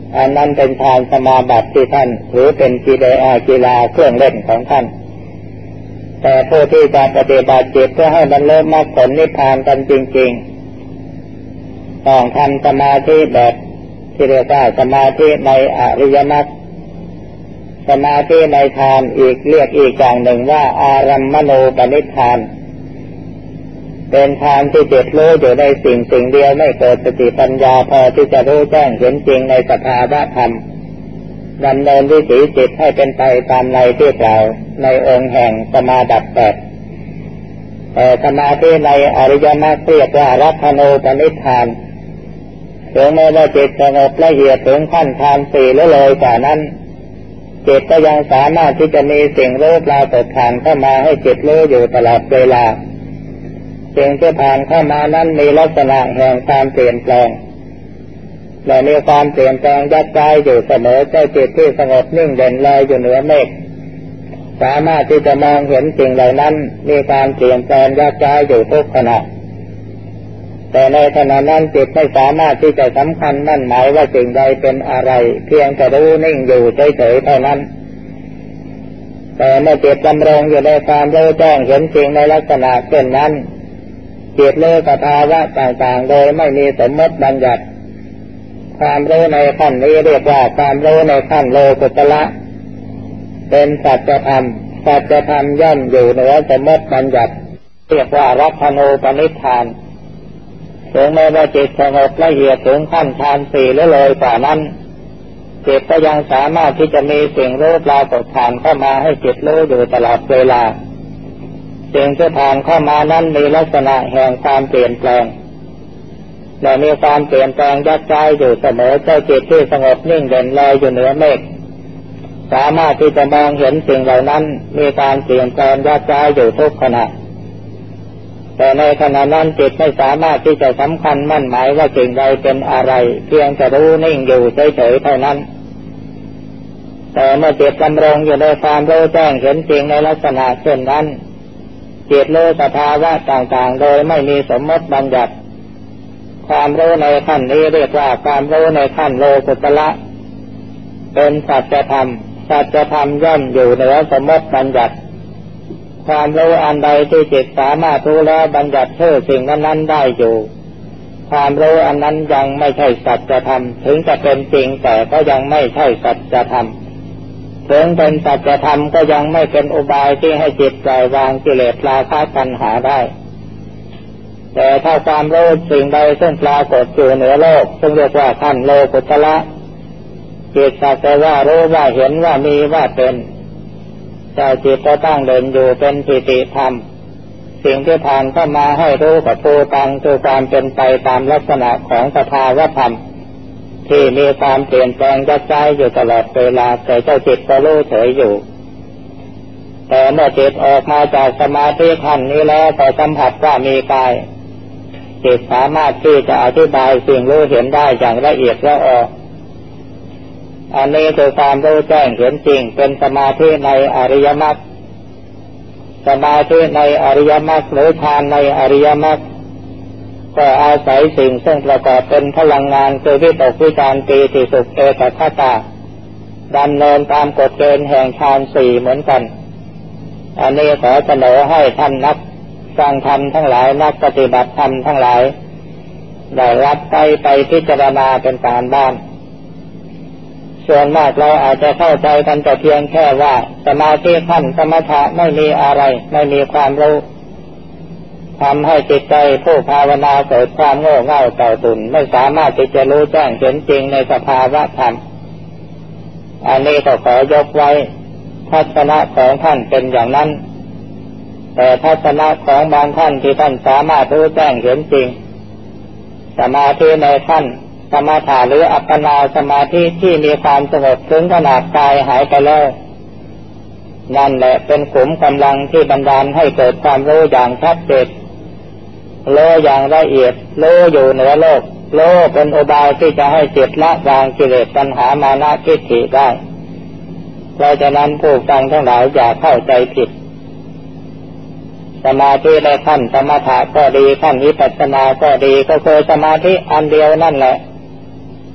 อันนั้นเป็นฌานสมาบัติที่ท่านถือเป็นกีฬาเครื่องเล่นของท่านแต่ผู้ที่จะปฏิบัติจิตเพื่อให้บรรลุมรรคผลนิพพานกันจริงๆต้องทำสมาธิแบบที่เรียกว่าสมาธิในอริยมรรคสมาธิในฌานเรียกอีกอย่างหนึ่งว่าอารัมมณูปนิชฌานเป็นฌานที่จิตรู้อยู่ในสิ่งเดียวไม่เกิดสติปัญญาพอที่จะรู้แจ้งเห็นจริงในสภาวะธรรมดำเนินวิถีจิตให้เป็นไปตามในที่กล่าวในองค์แห่งสมาดับแปดแต่สมาธิในอริยมรรคเรียกว่ารัตโนปนิชฌานถึงแม้ว่าจิตสงบละเอียดถึงขั้นฌานสี่หรือเลยกว่านั้นจิตก็ยังสามารถที่จะมีสิ่งรู้ปรากฏผ่านเข้ามาให้จิตรู้อยู่ตลอดเวลาสิ่งที่ผ่านเข้ามานั้นมีลักษณะแห่งความเปลี่ยนแปลงและมีความเปลี่ยนแปลงยักย้ายอยู่เสมอเจ้าจิตที่สงบนิ่งเด่นลอยอยู่เหนือเมฆสามารถที่จะมองเห็นสิ่งเหล่านั้นมีการเปลี่ยนแปลงยักย้ายอยู่ทุกขณะแต่ในขณะนั้นจิตไม่สามารถที่จะสำคัญมั่นหมายว่าสิ่งใดเป็นอะไรเพียงแต่รู้นิ่งอยู่เฉยๆเท่านั้นแต่เมื่อจิตดำรงอยู่ในความรู้แจ้งเห็นจริงในลักษณะเช่นนั้นจิตรู้สภาวะต่างๆโดยไม่มีสมมติบัญญัติความรู้ในขั้นนี้เรียกว่าความรู้ในขั้นโลกุตระเป็นสัจธรรมย่อมอยู่เหนือสมมติบัญญัติเรียกว่ารัตโนปนิชฌานถึงแม้ว่าจิตสงบละเอียดถึงขั้นฌานสี่หรือเลยกว่านั้นจิตก็ยังสามารถที่จะมีสิ่งรู้ปรากฏผ่านเข้ามาให้จิตรู้อยู่ตลอดเวลาสิ่งที่ผ่านเข้ามานั้นมีลักษณะแห่งความเปลี่ยนแปลงและมีความเปลี่ยนแปลงยักย้ายอยู่เสมอเจ้าจิตที่สงบนิ่งเด่นลอยอยู่เหนือเมฆสามารถที่จะมองเห็นสิ่งเหล่านั้นมีการเปลี่ยนแปลงยักย้ายอยู่ทุกขณะแต่ในขณะนั้นจิตไม่สามารถที่จะสำคัญมั่นหมายว่าสิ่งใดเป็นอะไรเพียงแต่รู้นิ่งอยู่เฉยๆเท่านั้นแต่เมื่อจิตดำรงอยู่ในความรู้แจ้งเห็นจริงในลักษณะเช่นนั้นจิตรู้สภาวะต่างๆโดยไม่มีสมมติบัญญัติความรู้ในขั้นนี้เรียกว่าความรู้ในขั้นโลกุตระเป็นสัจธรรมย่อมอยู่เหนือสมมติบัญญัติความรู้อันใดที่จิตสามารถรู้แล้วบัญญัติชื่อสิ่งนั้นๆได้อยู่ความรู้อันนั้นยังไม่ใช่สัจธรรมถึงจะเป็นจริงแต่ก็ยังไม่ใช่สัจธรรมถึงเป็นสัจธรรมก็ยังไม่เป็นอุบายที่ให้จิตปล่อยวางกิเลสราคะตัณหาได้แต่ถ้าความรู้สิ่งใดซึ่งปรากฏอยู่เหนือโลกซึ่งเรียกว่าขั้นโลกุตระจิตสักแต่ว่ารู้ว่าเห็นว่ามีว่าเป็นเจ้าจิตก็ตั้งเด่นอยู่เป็นปิติธรรมสิ่งที่ผ่านเข้ามาให้รู้กับตัวตังคือความเป็นไปตามลักษณะของสภาวะธรรมที่มีความเปลี่ยนแปลงยักย้ายอยู่ตลอดเวลาแต่เจ้าจิตก็รู้เฉยอยู่แต่เมื่อจิตออกมาจากสมาธิขั้นนี้แล้วก็สัมผัสว่ามีกายจิตสามารถที่จะอธิบายสิ่งรู้เห็นได้อย่างละเอียดละอออันนี้คือความรู้แจ้งเห็นจริงเป็นสมาธิในอริยมรรคสมาธิในอริยมรรคหรือฌานในอริยมรรคก็อาศัยสิ่งซึ่งประกอบเป็นพลังงานคือวิตกวิจารปีติสุขเอกคตาดำเนินตามกฎเกณฑ์แห่งฌานสี่เหมือนกันอันนี้ขอเสนอให้ท่านนักฟังธรรมทั้งหลายนักปฏิบัติธรรมทั้งหลายได้รับไปพิจารณาเป็นการบ้านส่วนมากเราอาจจะเข้าใจกันแต่เพียงแค่ว่าสมาธิขั้นสมถะไม่มีอะไรไม่มีความรู้ทำให้จิตใจผู้ภาวนาเกิดความโง่เง่าเต่าตุ่นไม่สามารถที่จะรู้แจ้งเห็นจริงในสภาวะธรรมอันนี้ก็ขอยกไว้ทัศนะของท่านเป็นอย่างนั้นแต่ทัศนะของบางท่านที่ท่านสามารถรู้แจ้งเห็นจริงสมาธิในขั้นสมถะหรืออัปปนาสมาธิที่มีความสงบถึงขนาดกายหายไปแล้วนั่นแหละเป็นขุมกำลังที่บันดาลให้เกิดความรู้อย่างชัดเจนรู้อย่างละเอียดรู้อยู่เหนือโลกรู้เป็นอุบายที่จะให้จิตละวางกิเลสตัณหามานะทิฏฐิได้เพราะฉะนั้นผู้ฟังทั้งหลายอย่าเข้าใจผิดสมาธิในขั้นสมถะก็ดีขั้นวิปัสสนาก็ดีก็คือสมาธิอันเดียวนั่นแหละ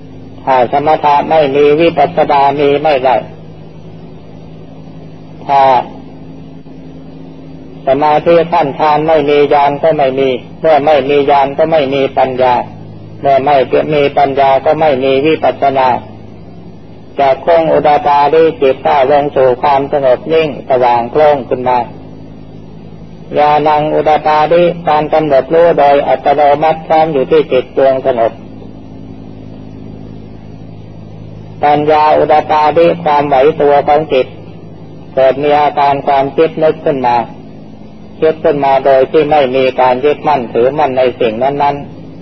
ถ้าสมถะไม่มีวิปัสสนามีไม่ได้ถ้าสมาธิขั้นฌานไม่มีญาณก็ไม่มีเมื่อไม่มีญาณก็ไม่มีปัญญาเมื่อไม่มีปัญญาก็ไม่มีวิปัสสนาจะคงอุดาตาดิจิตก้าวลงสู่ความสงบนิ่งสว่างโปร่งขึ้นมาญาณังอุดาตาดิการกำหนดรู้โดยอัตโนมัติพร้อมอยู่ที่จิตดวงสงบปัญญาอุดาตาดิความไหวตัวของจิตเกิดมีอาการความคิดนึกขึ้นมาคิดขึ้นมาโดยที่ไม่มีการยึดมั่นถือมั่นในสิ่งนั้น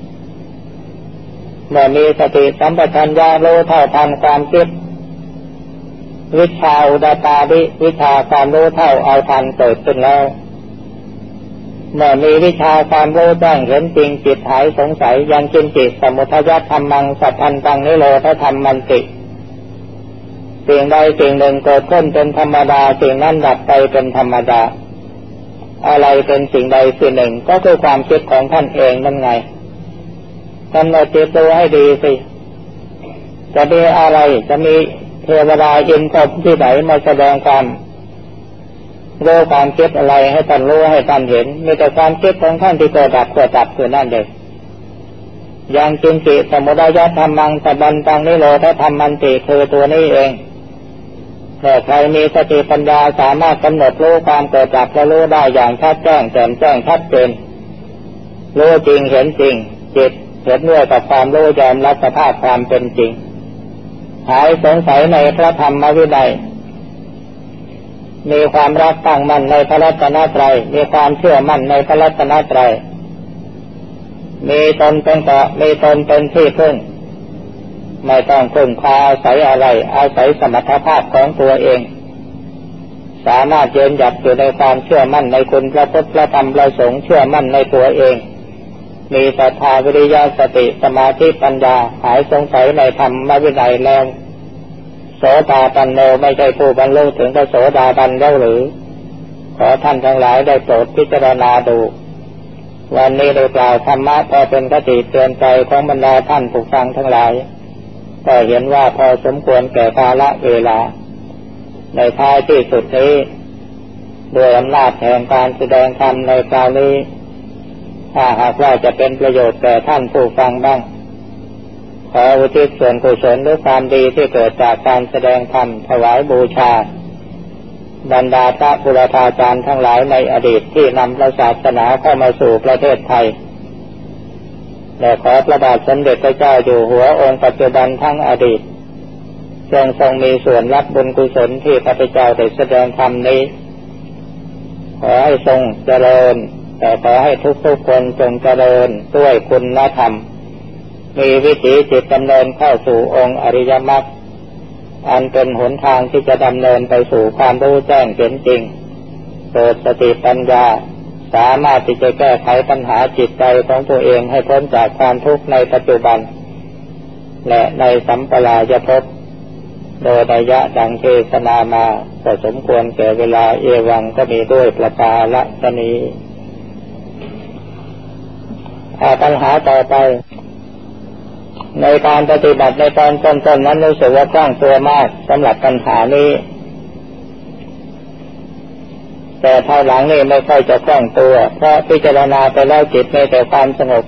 ๆเมื่อมีสติสัมปชัญญะรู้เท่าทันความคิดวิชาอุดาตาดิวิชาความรู้เท่าเอาทันเกิดขึ้นแล้วเมื่อมีวิชาความรู้แจ้งเห็นจริงจิตหายสงสัยยังกินจิตสมุทัยธรรมังสัพพันตังนิโรธธรรมมันติสิ่งใดสิ่งหนึ่งเกิดขึ้นเป็นธรรมดาสิ่งนั้นดับไปเป็นธรรมดาอะไรเป็นสิ่งใดสิ่งหนึ่งก็คือความคิดของท่านเองนั่นไงกำหนดจิตดูให้ดีสิจะมีอะไรจะมีเทวดาอินทร์พรหมที่ไหนมาแสดงความรู้ความคิดอะไรให้ท่านรู้ให้ท่านเห็นมีแต่ความคิดของท่านที่เกิดดับคือนั่นเองยังกินจิตสมุทัยธรรมังสัพพันตังนิโรธธรรมมันติคือตัวนี้เองแต่ใครมีสติปัญญาสามารถกำหนดรู้ความเกิดดับและรู้ได้อย่างชัดแจ้งแจ่มแจ้งชัดเจนรู้จริงเห็นจริงจิตเห็นด้วยกับความรู้ยอมรับสภาพความเป็นจริงหายสงสัยในพระธรรมวินัยมีความรักตั้งมั่นในพระรัตนตรัยมีความเชื่อมั่นในพระรัตนตรัยมีตนเป็นเกาะมีตนเป็นที่พึ่งไม่ต้องพึ่งพาอาศัยอะไรอาศัยสมรรถภาพของตัวเองสามารถยืนหยัดอยู่ในความเชื่อมั่นในคุณพระพุทธพระธรรมพระสงฆ์เชื่อมั่นในตัวเองมีศรัทธาวิริยะสติสมาธิปัญญาหายสงสัยในธรรมวินัยแล้วโสดาปันโนไม่ใช่ผู้บรรลุถึงพระโสดาบันแล้วหรือขอท่านทั้งหลายได้โปรดพิจารณาดูวันนี้ได้กล่าวธรรมะพอเป็นคติเตือนใจของบรรดาท่านผู้ฟังทั้งหลายก็เห็นว่าพอสมควรแก่กาลเวลาในท้ายที่สุดนี้ด้วยอำนาจแห่งการแสดงธรรมในคราวนี้ถ้าหากว่าจะเป็นประโยชน์แก่ท่านผู้ฟังบ้างขออุทิศส่วนกุศลด้วยความดีที่เกิดจากการแสดงธรรมถวายบูชาบรรดาพระบุรพาจารย์ทั้งหลายในอดีตที่นำพระศาสนาเข้ามาสู่ประเทศไทยและขอพระบาทสมเด็จพระเจ้าอยู่หัวองค์ปัจจุบันทั้งอดีตจงทรงมีส่วนรับบุญกุศลที่พระพุทธเจ้าได้แสดงธรรมนี้ขอให้ทรงเจริญแต่ขอให้ทุกๆคนจงเจริญด้วยคุณธรรมมีวิถีจิตดำเนินเข้าสู่องค์อริยมรรคอันเป็นหนทางที่จะดำเนินไปสู่ความรู้แจ้งเห็นจริงเกิดสติปัญญาสามารถที่จะแก้ไขปัญหาจิตใจของตัวเองให้พ้นจากความทุกข์ในปัจจุบันและในสัมปรายภพโดยนัยยะดังเทศนามาก็สมควรแก่เวลาเอวังก็มีด้วยประกาศนี้ปัญหาต่อไปในการปฏิบัติในตอนต้นๆนั้นรู้สึกว่าคล่องตัวมากสำหรับปัญหานี้แต่ภายหลังนี่ไม่ค่อยจะคล่องตัวเพราะพิจารณาไปแล้วจิตมีแต่ความสงบ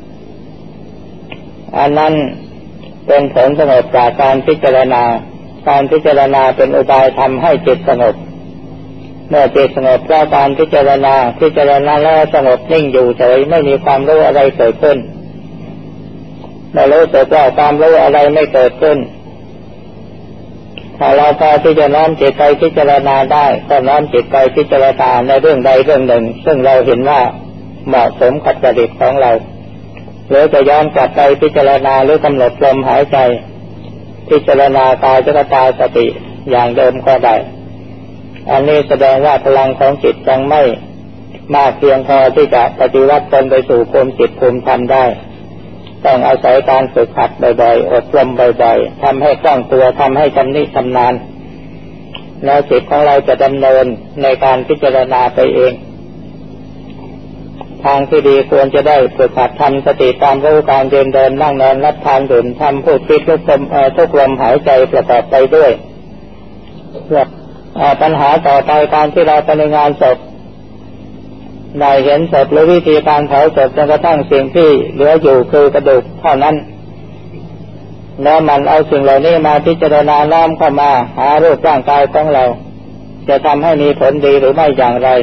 อันนั้นเป็นผลสงบจากการพิจารณาเป็นอุบายทำให้จิตสงบเมื่อจิตสงบเพราะการพิจารณาแล้วสงบนิ่งอยู่เฉยไม่มีความรู้อะไรเกิดขึ้นไม่รู้สึกว่าความรู้อะไรไม่เกิดขึ้นถ้าเราพอที่จะน้อมจิตไปพิจารณาได้ก็น้อมจิตไปพิจารณาในเรื่องใดเรื่องหนึ่งซึ่งเราเห็นว่าเหมาะสมกับจริตของเราหรือจะย้อนกลับไปพิจารณาหรือกำหนดลมหายใจพิจารณากายตาสติอย่างเดิมก็ได้อันนี้แสดงว่าพลังของจิตยังไม่มากเพียงพอที่จะปฏิวัติตนไปสู่ภูมิจิตภูมิธรรมได้ต้องอาศัยการฝึกหัดบ่อยๆอบรมบ่อยๆทำให้คล่องตัวทำให้ชำนิชำนาญแล้วจิตของเราจะดำเนินในการพิจารณาไปเองทางที่ดีควรจะได้ฝึกหัดทำสติตามรู้การเดินนั่งนอนรับทานดื่มทำพูดคิดทุกลมหายใจประกอบไปด้วยเพื่อปัญหาต่อไปการที่เราไปในงานศพได้เห็นศพหรือวิธีการเผาศพจนกระทั่งสิ่งที่เหลืออยู่คือกระดูกเท่านั้นแล้วมันเอาสิ่งเหล่านี้มาพิจารณาน้อมเข้ามาหารูปร่างกายของเราจะทำให้มีผลดีหรือไม่อย่างไร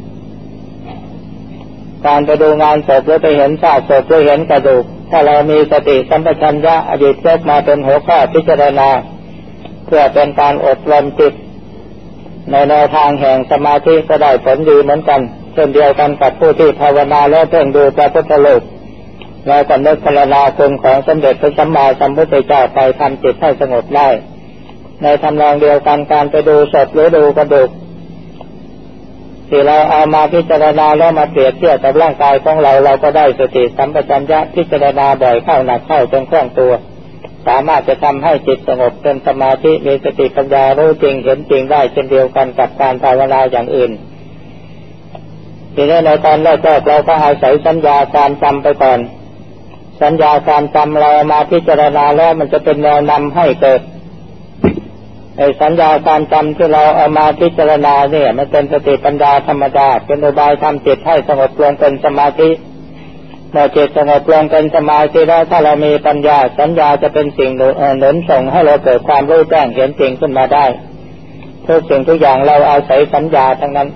การไปดูงานศพหรือไปเห็นซากศพหรือเห็นกระดูกถ้าเรามีสติสัมปชัญญะอดีตยกมาเป็นหัวข้อพิจารณาเพื่อเป็นการอบรมจิตในแนวทางแห่งสมาธิก็ได้ผลดีเหมือนกันเช่นเดียวกันกับผู้ที่ภาวนาแล้วเพ่งดูพระพุทธรูปแล้วก็นึกพรรณนาคุณของสมเด็จพระสัมมาสัมพุทธเจ้าไปทำจิตให้สงบได้ในทำนองเดียวกันการไปดูศพหรือดูกระดูกที่เราเอามาพิจารณาแล้วมาเปรียบเทียบกับร่างกายของเราเราก็ได้สติสัมปชัญญะพิจารณาบ่อยเข้าหนักเข้าจนคล่องตัวสามารถจะทำให้จิตสงบเป็นสมาธิมีสติปัญญารู้จริงเห็นจริงได้เช่นเดียวกันกับการภาวนาอย่างอื่นทีนี้ในตอนแรกเราก็อาศัยสัญญาการจำไปก่อนสัญญาการจำเรามาพิจารณาแล้วมันจะเป็นแนวนำให้เกิดสัญญาการจำที่เราเอามาพิจารณาเนี่ยมันเป็นสติปัญญาธรรมดาเป็นอุบายทำจิตให้สงบลงเป็นสมาธิเมื่อจิตสงบลงเป็นสมาธิแล้วถ้าเรามีปัญญาสัญญาจะเป็นสิ่งหนุนส่งให้เราเกิดความรู้แจ้งเห็นจริงขึ้นมาได้ทุกสิ่งทุกอย่างเราอาศัยสัญญาทั้งนั้น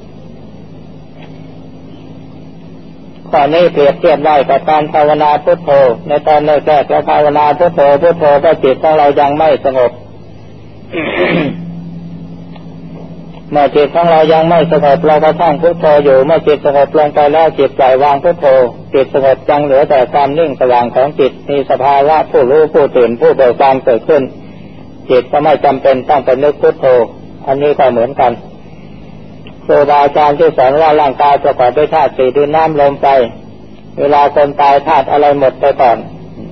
ข้อนี้เปรียบเทียบได้กับการภาวนาพุทโธในตอนแรกเราภาวนาพุทโธพุทโธแต่จิตของเรายังไม่สงบ เมื่อจิตของเรายังไม่สงบเราก็ท่องพุทโธอยู่เมื่อจิตสงบลงไปแล้วจิตปล่อยวางพุทโธจิตสงบจังเหลือแต่ความนิ่งสว่างของจิตมีสภาวะผู้รู้ผู้ตื่นผู้เบิกบานเกิดขึ้นจิตก็ไม่จำเป็นต้องไปนึกพุทโธอันนี้ก็เหมือนกันครูบาอาจารย์ที่สอนว่าร่างกายประกอบด้วยธาตุสี่ดินน้ำลมไฟเวลาคนตายธาตุอะไรหมดไปก่อน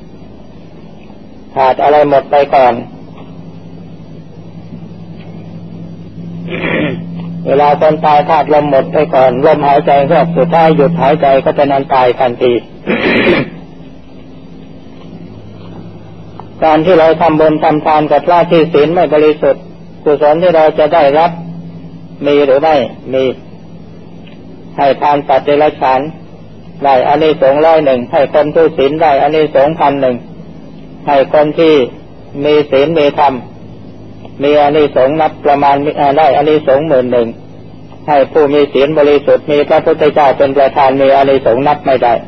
ธาตุอะไรหมดไปก่อนเวลาคนตายธาตุลมหมดไปก่อนลมหายใจเฮือกสุดท้ายหยุดหายใจก็จะนั้นตายทันที การที่เราทำบุญทำทานกับพระที่ศีลไม่บริสุทธิ์กุศลที่เราจะได้รับมีหรือไม่มีให้ทานสัตว์เดรัจฉานได้อานิสงส์100ให้คนทุศีลได้อานิสงส์1,000ให้คนที่มีศีลมีธรรมมีอานิสงส์นับประมาณได้อานิสงส์10,000ให้ผู้มีศีลบริสุทธิ์มีพระพุทธเจ้าเป็นประธานมีอานิสงส์นับไม่ได้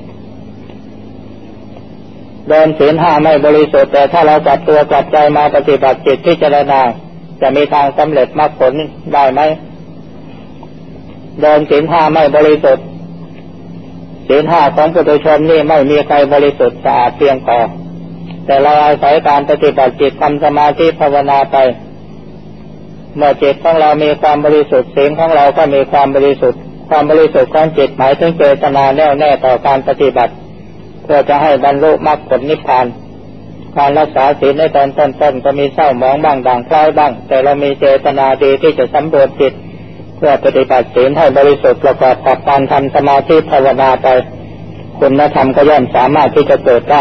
เดินศีล5ไม่บริสุทธิ์แต่ถ้าเรากลับตัวกลับใจมาปฏิบัติจิตพิจารณาจะมีทางสำเร็จมรรคผลได้ไหมเดินศีล5ไม่บริสุทธิ์ศีล5ของปุถุชนนี่ไม่มีใครบริสุทธิ์สะอาดเพียงพอแต่เราอาศัยการปฏิบัติจิตทำสมาธิภาวนาไปเมื่อจิตของเรามีความบริสุทธิ์ศีลของเราก็มีความบริสุทธิ์ความบริสุทธิ์ของจิตหมายถึงเจตนาแน่วแน่ต่อการปฏิบัติเพื่อจะให้บรรลุมรรคผลนิพพานการรักษาศีลในตอนต้นๆก็มีเศร้าหมองบ้างด่างพร้อยบ้างแต่เรามีเจตนาดีที่จะสำรวจจิตเพื่อปฏิบัติศีลให้บริสุทธิ์ประกอบกับการทำสมาธิภาวนาไปคุณธรรมก็ย่อมสามารถที่จะเกิดได้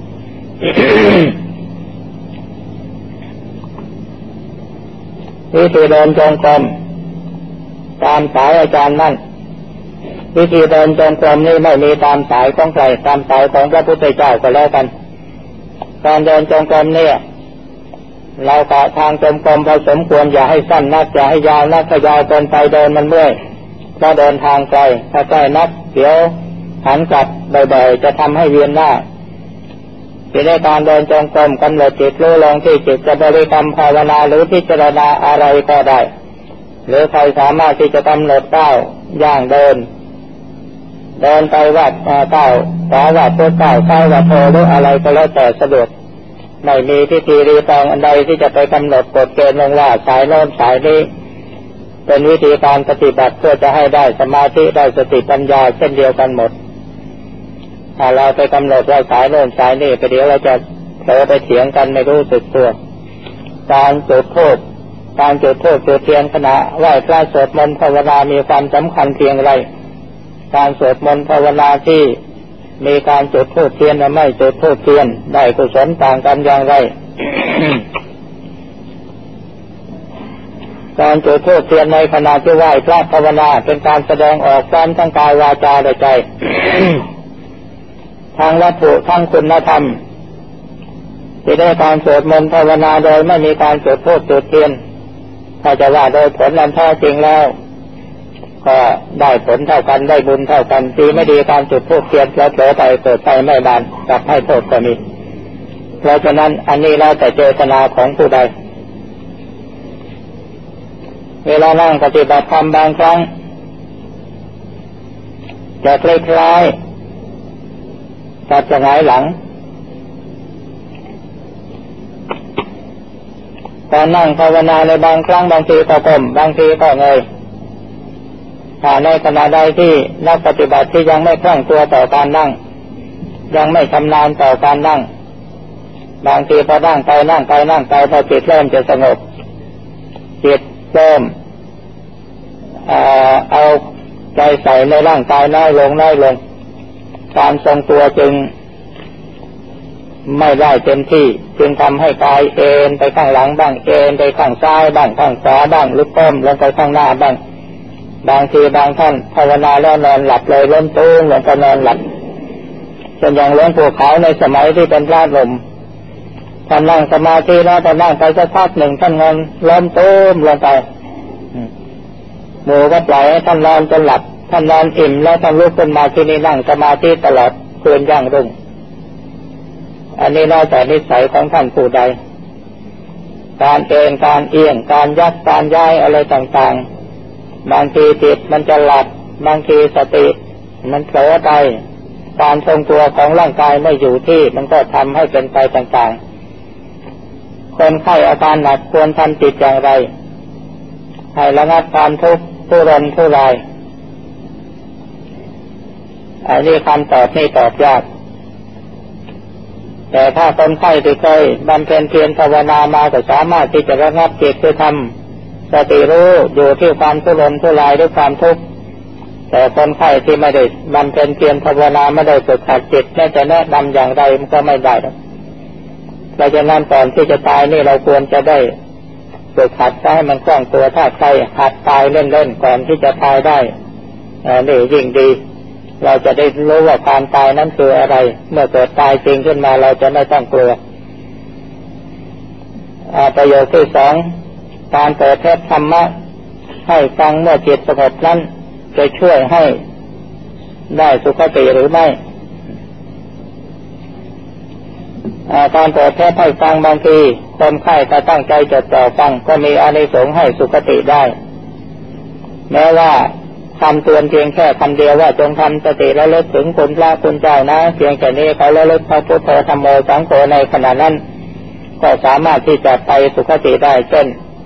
วิธีเดินจงกรมตามสายอาจารย์นั่นวิธีเดินจงกรมนี่ไม่มีตามสายของใครตามสายของพระพุทธเจ้าก็แล้วกันการเดินจงกรมเนี่ยเรากะทางจงกรมพอสมควรอย่าให้สั้นนักอย่าให้ยาวนักถ้ายาวเกินไปเดินมันเมื่อยเพราะเดินทางไกลถ้าใกล้นักเดี๋ยวหันกลับบ่อยๆจะทำให้เวียนหน้าที่ในการเดินจงกรมกำหนดจิตรู้ลงที่จิตจะบริกรรมภาวนาหรือพิจารณาอะไรก็ได้หรือใครสามารถที่จะกำหนดก้าวย่างเดินไปวัดก้าวขวาวัดพุทธก้าวซ้ายวัดโทหรืออะไรก็แล้วแต่สะดวกไม่มีพิธีรีตองอันใดที่จะไปกำหนดกฎเกณฑ์ลงว่าสายโน้นสายนี้เป็นวิธีการปฏิบัติเพื่อจะให้ได้สมาธิได้สติปัญญาเช่นเดียวกันหมดถ้าเราไปกำหนดว่าสายโน้นสายนี้ไปเดี๋ยวเราจะเผลอไปเถียงกันไม่รู้สึกตัวการจุดธูปจุดเทียนขณะไหว้พระสวดมนต์ภาวนามีความสำคัญเพียงไรการสวดมนต์ภาวนาที่มีการจุดธูปเทียนและไม่จุดธูปเทียนได้กุศลต่างกันอย่างไร การจุดธูปเทียนในขณะที่ไหว้พระภาวนาเป็นการแสดงออกพร้อมทั้งกายวาจาและใจ ทางวัตถุทั้งคุณธรรมที่ได้การสวดมนต์ภาวนาโดยไม่มีการจุดธูปจุดเทียนถ้าจะว่าโดยผลอันแท้จริงแล้วก็ได้ผลเท่ากันได้บุญเท่ากันดีไม่ดีการจุดธูปเทียนแล้วเผลอไปเกิดไฟไม่บานกลับให้โทษก็มีเพราะฉะนั้นอันนี้แล้วแต่เจตนาของผู้ใดเวลานั่งปฏิบัติธรรมบางครั้งจะคล้ายๆกับจะหงายหลังตอนนั่งภาวนาในบางครั้งบางทีก็ก้มบางทีก็เงยถ้าในขณะใดที่นักปฏิบัติที่ยังไม่คล่องตัวต่อการนั่งยังไม่ชำนาญต่อการนั่งบางทีพอนั่งไปพอจิตเริ่มจะสงบจิตเริ่มเอาใจใส่ในร่างกายน้อยลงการทรงตัวจึงไม่ได้เต็มที่จึงทำให้กายเอ็นไปข้างหลังบ้างเอ็นไปข้างซ้ายบ้างข้างขวาบ้างหรือก้มลงไปข้างหน้าบ้างบางทีบางท่านภาวนาแล้วนอนหลับเลยล้มตุ้มลงไปนอนหลับจนอย่างหลวงปู่ขาวในสมัยที่เป็นพระหนุ่มท่านนั่งสมาธิแล้วท่านนั่งไปสักพักหนึ่งท่านนอนล้มตุ้มลงไปหมู่ก็ปล่อยให้ท่านนอนจนหลับท่านนอนอิ่มแล้วท่านลุกขึ้นมาที่นี่นั่งสมาธิตลอดคืนยั่งรุ่งอันนี้แล้วแต่นิสัยของท่านผู้ใดการเอนการเอียงการยักการย้ายอะไรต่างๆบางทีจิตมันจะหลับบางทีสติมันเผลอไปการทรงตัวของร่างกายไม่อยู่ที่มันก็ทำให้เป็นไปต่างๆคนไข้อาการหนักควรทำจิตอย่างไรให้ระงับความทุกข์ทุรนทุรายอันนี้คำตอบนี่ตอบยากแต่ถ้าคนไข้ที่เคยบำเพ็ญเพียรภาวนามาก็สามารถที่จะระงับจิตคือทำสติรู้อยู่ที่ความทุรนทุรายด้วยความทุกข์แต่คนไข้ที่ไม่ได้บำเพ็ญเพียรภาวนาไม่ได้ฝึกหัดจิตแม้จะแนะนำอย่างไรมันก็ไม่ได้เพราะฉะนั้นก่อนที่จะตายนี่เราควรจะได้ฝึกหัดให้มันคล่องตัวถ้าใครหัดตายเล่นๆก่อนที่จะตายได้นี่ยิ่งดีเราจะได้รู้ว่าความตายนั้นคืออะไรเมื่อเกิดตายจริงขึ้นมาเราจะไม่ต้องกลัวประโยคที่สองการเปิดเทศธรรมะให้ฟังเมื่อจิตสงบนั้นจะช่วยให้ได้สุขติหรือไม่การเปิดเทศให้ฟังบางทีคนไข้ถ้าตั้งใจจดจ่อฟังก็มีอานิสงส์ให้สุขติได้แม้ว่าคำเตือนเพียงแค่คำเดียวว่าจงทำสติระลึกถึงคุณพระคุณเจ้านะเพียงแค่นี้เขาระลึกพระพุทธธรรมโมสังโฆในขณะนั้นก็สามารถที่จะไปสุขติได้เช่น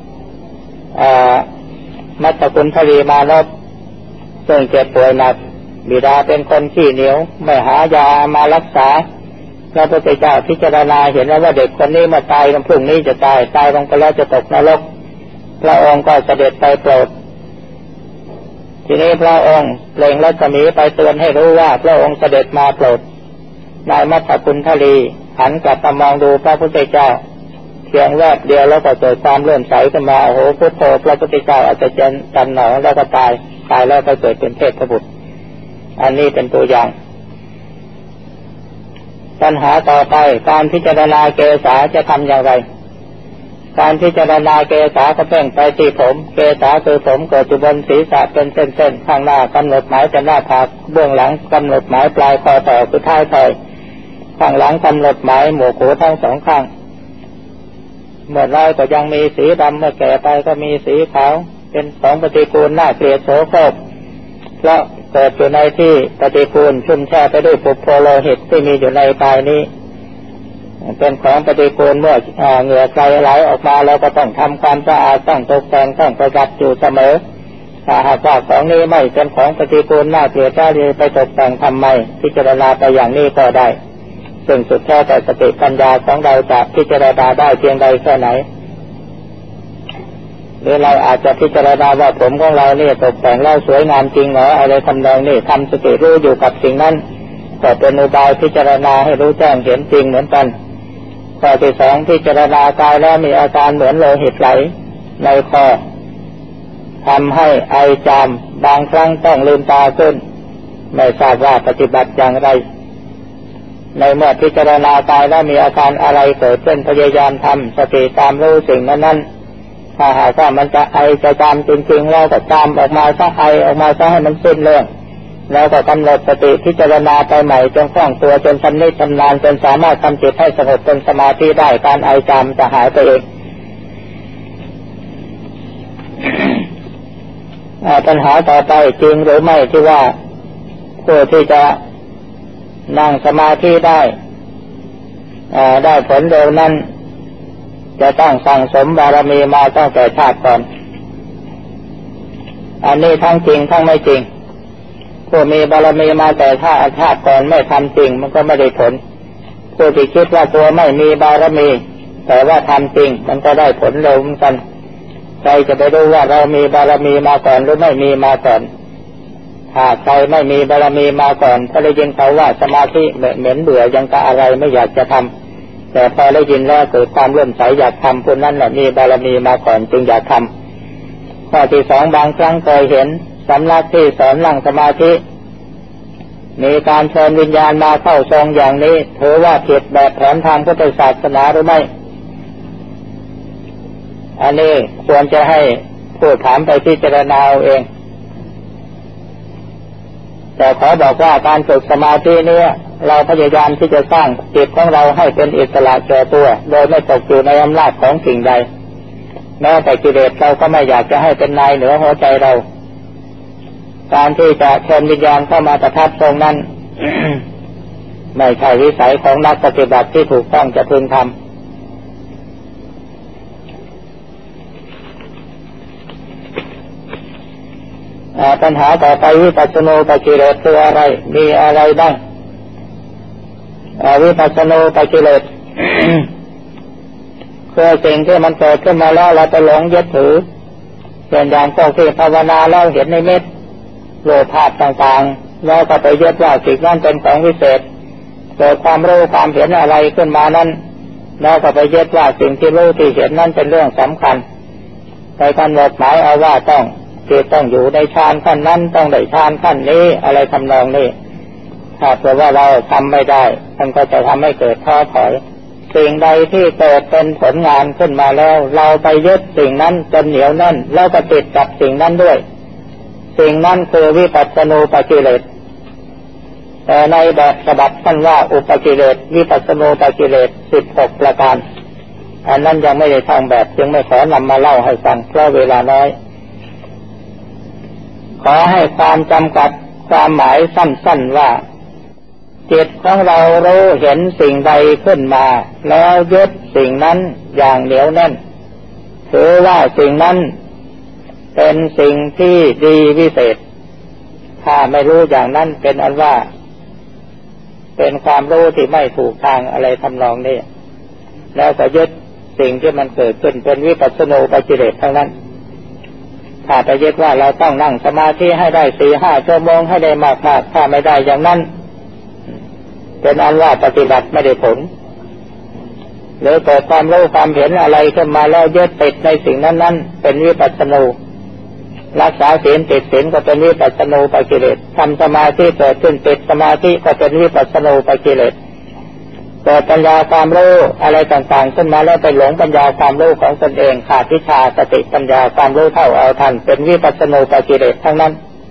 มัตตคุณทวีมานพซึ่งเจ็บป่วยหนักบิดาเป็นคนขี้เหนียวไม่หายามารักษาพระพุทธเจ้าพิจารณาเห็นแล้วว่าเด็กคนนี้มาตายพรุ่งนี้จะตายลงไปแล้วจะตกนรกพระองค์ก็เสด็จไปโปรดทีนี้พระองค์เปล่งรัศมีไปเตือนให้รู้ว่าพระองค์เสด็จมาโปรดนายมัตตคุณทลีหันกลับมามองดูพระพุทธเจ้าเพียงแวบเดียวแล้วก็เกิดความเลื่อมใสขึ้นมาโอ้โหพุทโธพระพุทธเจ้าอาจจะจันหนอแล้วก็ตายแล้วก็เกิดเป็นเทพบุตรอันนี้เป็นตัวอย่างปัญหาต่อไปการพิจารณาเกษาจะทำอย่างไรการพิจารณาเกษาก็เพ่งไปที่ผมเกษาคือผมเกิดอยู่บนศีรษะเป็นเส้นๆข้างหน้ากำหนดหมายเป็นหน้าผากเบื้องหลังกำหนดหมายปลายคอต่อคือท้ายถอยข้างหลังกำหนดหมายหมวกหูทั้งสองข้างเมื่อไรก็ยังมีสีดำเมื่อแก่ไปก็มีสีขาวเป็นของปฏิกูลน่าเกลียดโสโครกเพราะเกิดอยู่ในที่ปฏิกูลชุ่มแช่ไปด้วยปุโพโลหิตที่มีอยู่ในกายนี้เป็นของปฏิกูลเมื่อเหงื่อใครไหลออกมาแล้วก็ต้องทำความสะอาดต้องตกแต่งต้องประดับอยู่เสมอถ้าหากว่าของนี้ไม่เป็นของปฏิกูลน่าเกลียดจะไปตกแต่งทำไมพิจารณาไปอย่างนี้ก็ได้ซึ่งสุดแท้แต่สติปัญญาของเราจะพิจารณาได้เพียงใดแค่ไหนหรือเราอาจจะพิจารณาว่าผมของเราเนี่ยตกแต่งแล้วสวยงามจริงเหรออะไรทำนองนี้ทำสติรู้อยู่กับสิ่งนั้นก็เป็นอุบายพิจารณาให้รู้แจ้งเห็นจริงเหมือนกันข้อที่สองพิจารณากายแล้วมีอาการเหมือนโลหิตไหลในคอทำให้ไอจามบางครั้งต้องลืมตาขึ้นไม่ทราบว่าปฏิบัติอย่างไรในเมื่อพิจารณากายแล้วมีอาการอะไรเกิดขึ้นพยายามทำสติตามรู้สิ่งนั้นๆถ้าหากว่ามันจะไอจะจามจริงๆแล้วก็จามออกมาซะไอออกมาซะให้มันสิ้นเรื่องแล้วก็กำหนดสติพิจารณาไปใหม่จนคล่องตัวจนชำนิชำนาญจนสามารถทำจิตให้สงบเป็นสมาธิได้การไอจามจะหายไปเองปัญหาต่อไปจริงหรือไม่ที่ว่าผู้ที่จะนั่งสมาธิได้ผลเร็วนั้นจะต้องสั่งสมบารมีมาตั้งแต่ชาติก่อนอันนี้ทั้งจริงทั้งไม่จริงผู้มีบารมีมาแต่ชาติก่อนไม่ทำจริงมันก็ไม่ได้ผลผู้ที่คิดว่าตัวไม่มีบารมีแต่ว่าทำจริงมันก็ได้ผลเร็วเหมือนกันใครจะไปรู้ว่าเรามีบารมีมาก่อนหรือไม่มีมาก่อนถ้าใครไม่มีบารมีมาก่อนถ้าได้ยินเขาว่าสมาธิเหม็นเบื่อยังกะอะไรไม่อยากจะทำแต่พอได้ยินแล้วเกิดความเลื่อมใสอยากทำผู้นั้นแหละมีบารมีมาก่อนจึงอยากทำข้อที่สองบางครั้งเคยเห็นสำนักที่สอนนั่งสมาธิมีการเชิญวิญญาณมาเข้าทรงอย่างนี้ถือว่าผิดแบบแผนทางพุทธศาสนาหรือไม่อันนี้ควรจะให้ผู้ถามไปพิจารณาเอาเองแต่ขอบอกว่าการฝึกสมาธินี้เราพยายามที่จะสร้างจิตของเราให้เป็นอิสระแก่ตัวโดยไม่ตกอยู่ในอำนาจของสิ่งใดแม้แต่กิเลสเราก็ไม่อยากจะให้เป็นนายเหนือหัวใจเราการที่จะเชิญวิญญาณเข้ามาประทับทรงนั้น ไม่ใช่วิสัยของนักปฏิบัติที่ถูกต้องจะพึงทำปัญหาต่อไปวิปัสสนูปกิเลสคืออะไรมีอะไรบ้างวิปัสสนูปกิเลส คือสิ่งที่มันเกิดขึ้นมาแล้วเราไปหลงยึดถือเช่นอย่างพวกที่ภาวนาแล้วเห็นในเม็ดโลภะต่างๆแล้วก็ไปยึดว่าสิ่งนั้นเป็นของวิเศษเกิดความรู้ความเห็นอะไรขึ้นมานั้นแล้วก็ไปยึดว่าสิ่งที่รู้ที่เห็นนั้นเป็นเรื่องสำคัญไปกำหนดหมายเอาว่าต้องอยู่ในฌานขั้นนั้นต้องได้ฌานขั้นนี้อะไรทำนองนี้ถ้าเผื่อว่าเราทำไม่ได้มันก็จะทำให้เกิดท้อถอยสิ่งใดที่เกิดเป็นผลงานขึ้นมาแล้วเราไปยึดสิ่งนั้นจนเหนียวแน่นแล้วก็ติดกับสิ่งนั้นด้วยสิ่งนั้นคือวิปัสสนูปกิเลสแต่ในแบบฉบับท่านว่าอุปกิเลสวิปัสสนูปกิเลส16ประการอันนั้นยังไม่ได้ท่องแบบจึงไม่ขอนำมาเล่าให้ฟังเพราะเวลาน้อยขอให้ความจำกัดความหมายสั้นๆว่าจิตของเรารู้เห็นสิ่งใดขึ้นมาแล้วยึดสิ่งนั้นอย่างเหนียวแน่นถือว่าสิ่งนั้นเป็นสิ่งที่ดีวิเศษถ้าไม่รู้อย่างนั้นเป็นอันว่าเป็นความรู้ที่ไม่ถูกทางอะไรทำนองนี้แล้วก็ยึดสิ่งที่มันเกิดขึ้นเป็นวิปัสสนูปกิเลสทั้งนั้นถ้าไปยึดว่าเราต้องนั่งสมาธิให้ได้ 4-5 ชั่วโมงให้ได้มากๆถ้าไม่ได้อย่างนั้นเป็นอันว่าปฏิบัติไม่ได้ผลหรือเกิดความรู้ความเห็นอะไรขึ้นมาแล้วยึดติดในสิ่งนั้นๆเป็นวิปัสสนูรักษาศีลติดศีลก็เป็นวิปัสสนูปกิเลสทำสมาธิเกิดขึ้นติดสมาธิก็เป็นวิปัสสนูปกิเลสเกิดปัญญาความรู้อะไรต่างๆขึ้นมาแล้วไปหลงปัญญาความรู้ของตนเองขาดวิชาสติปัญญาความรู้เท่าเอาทันเป็นวิปัสสนูปกิเลสทั้งนั้น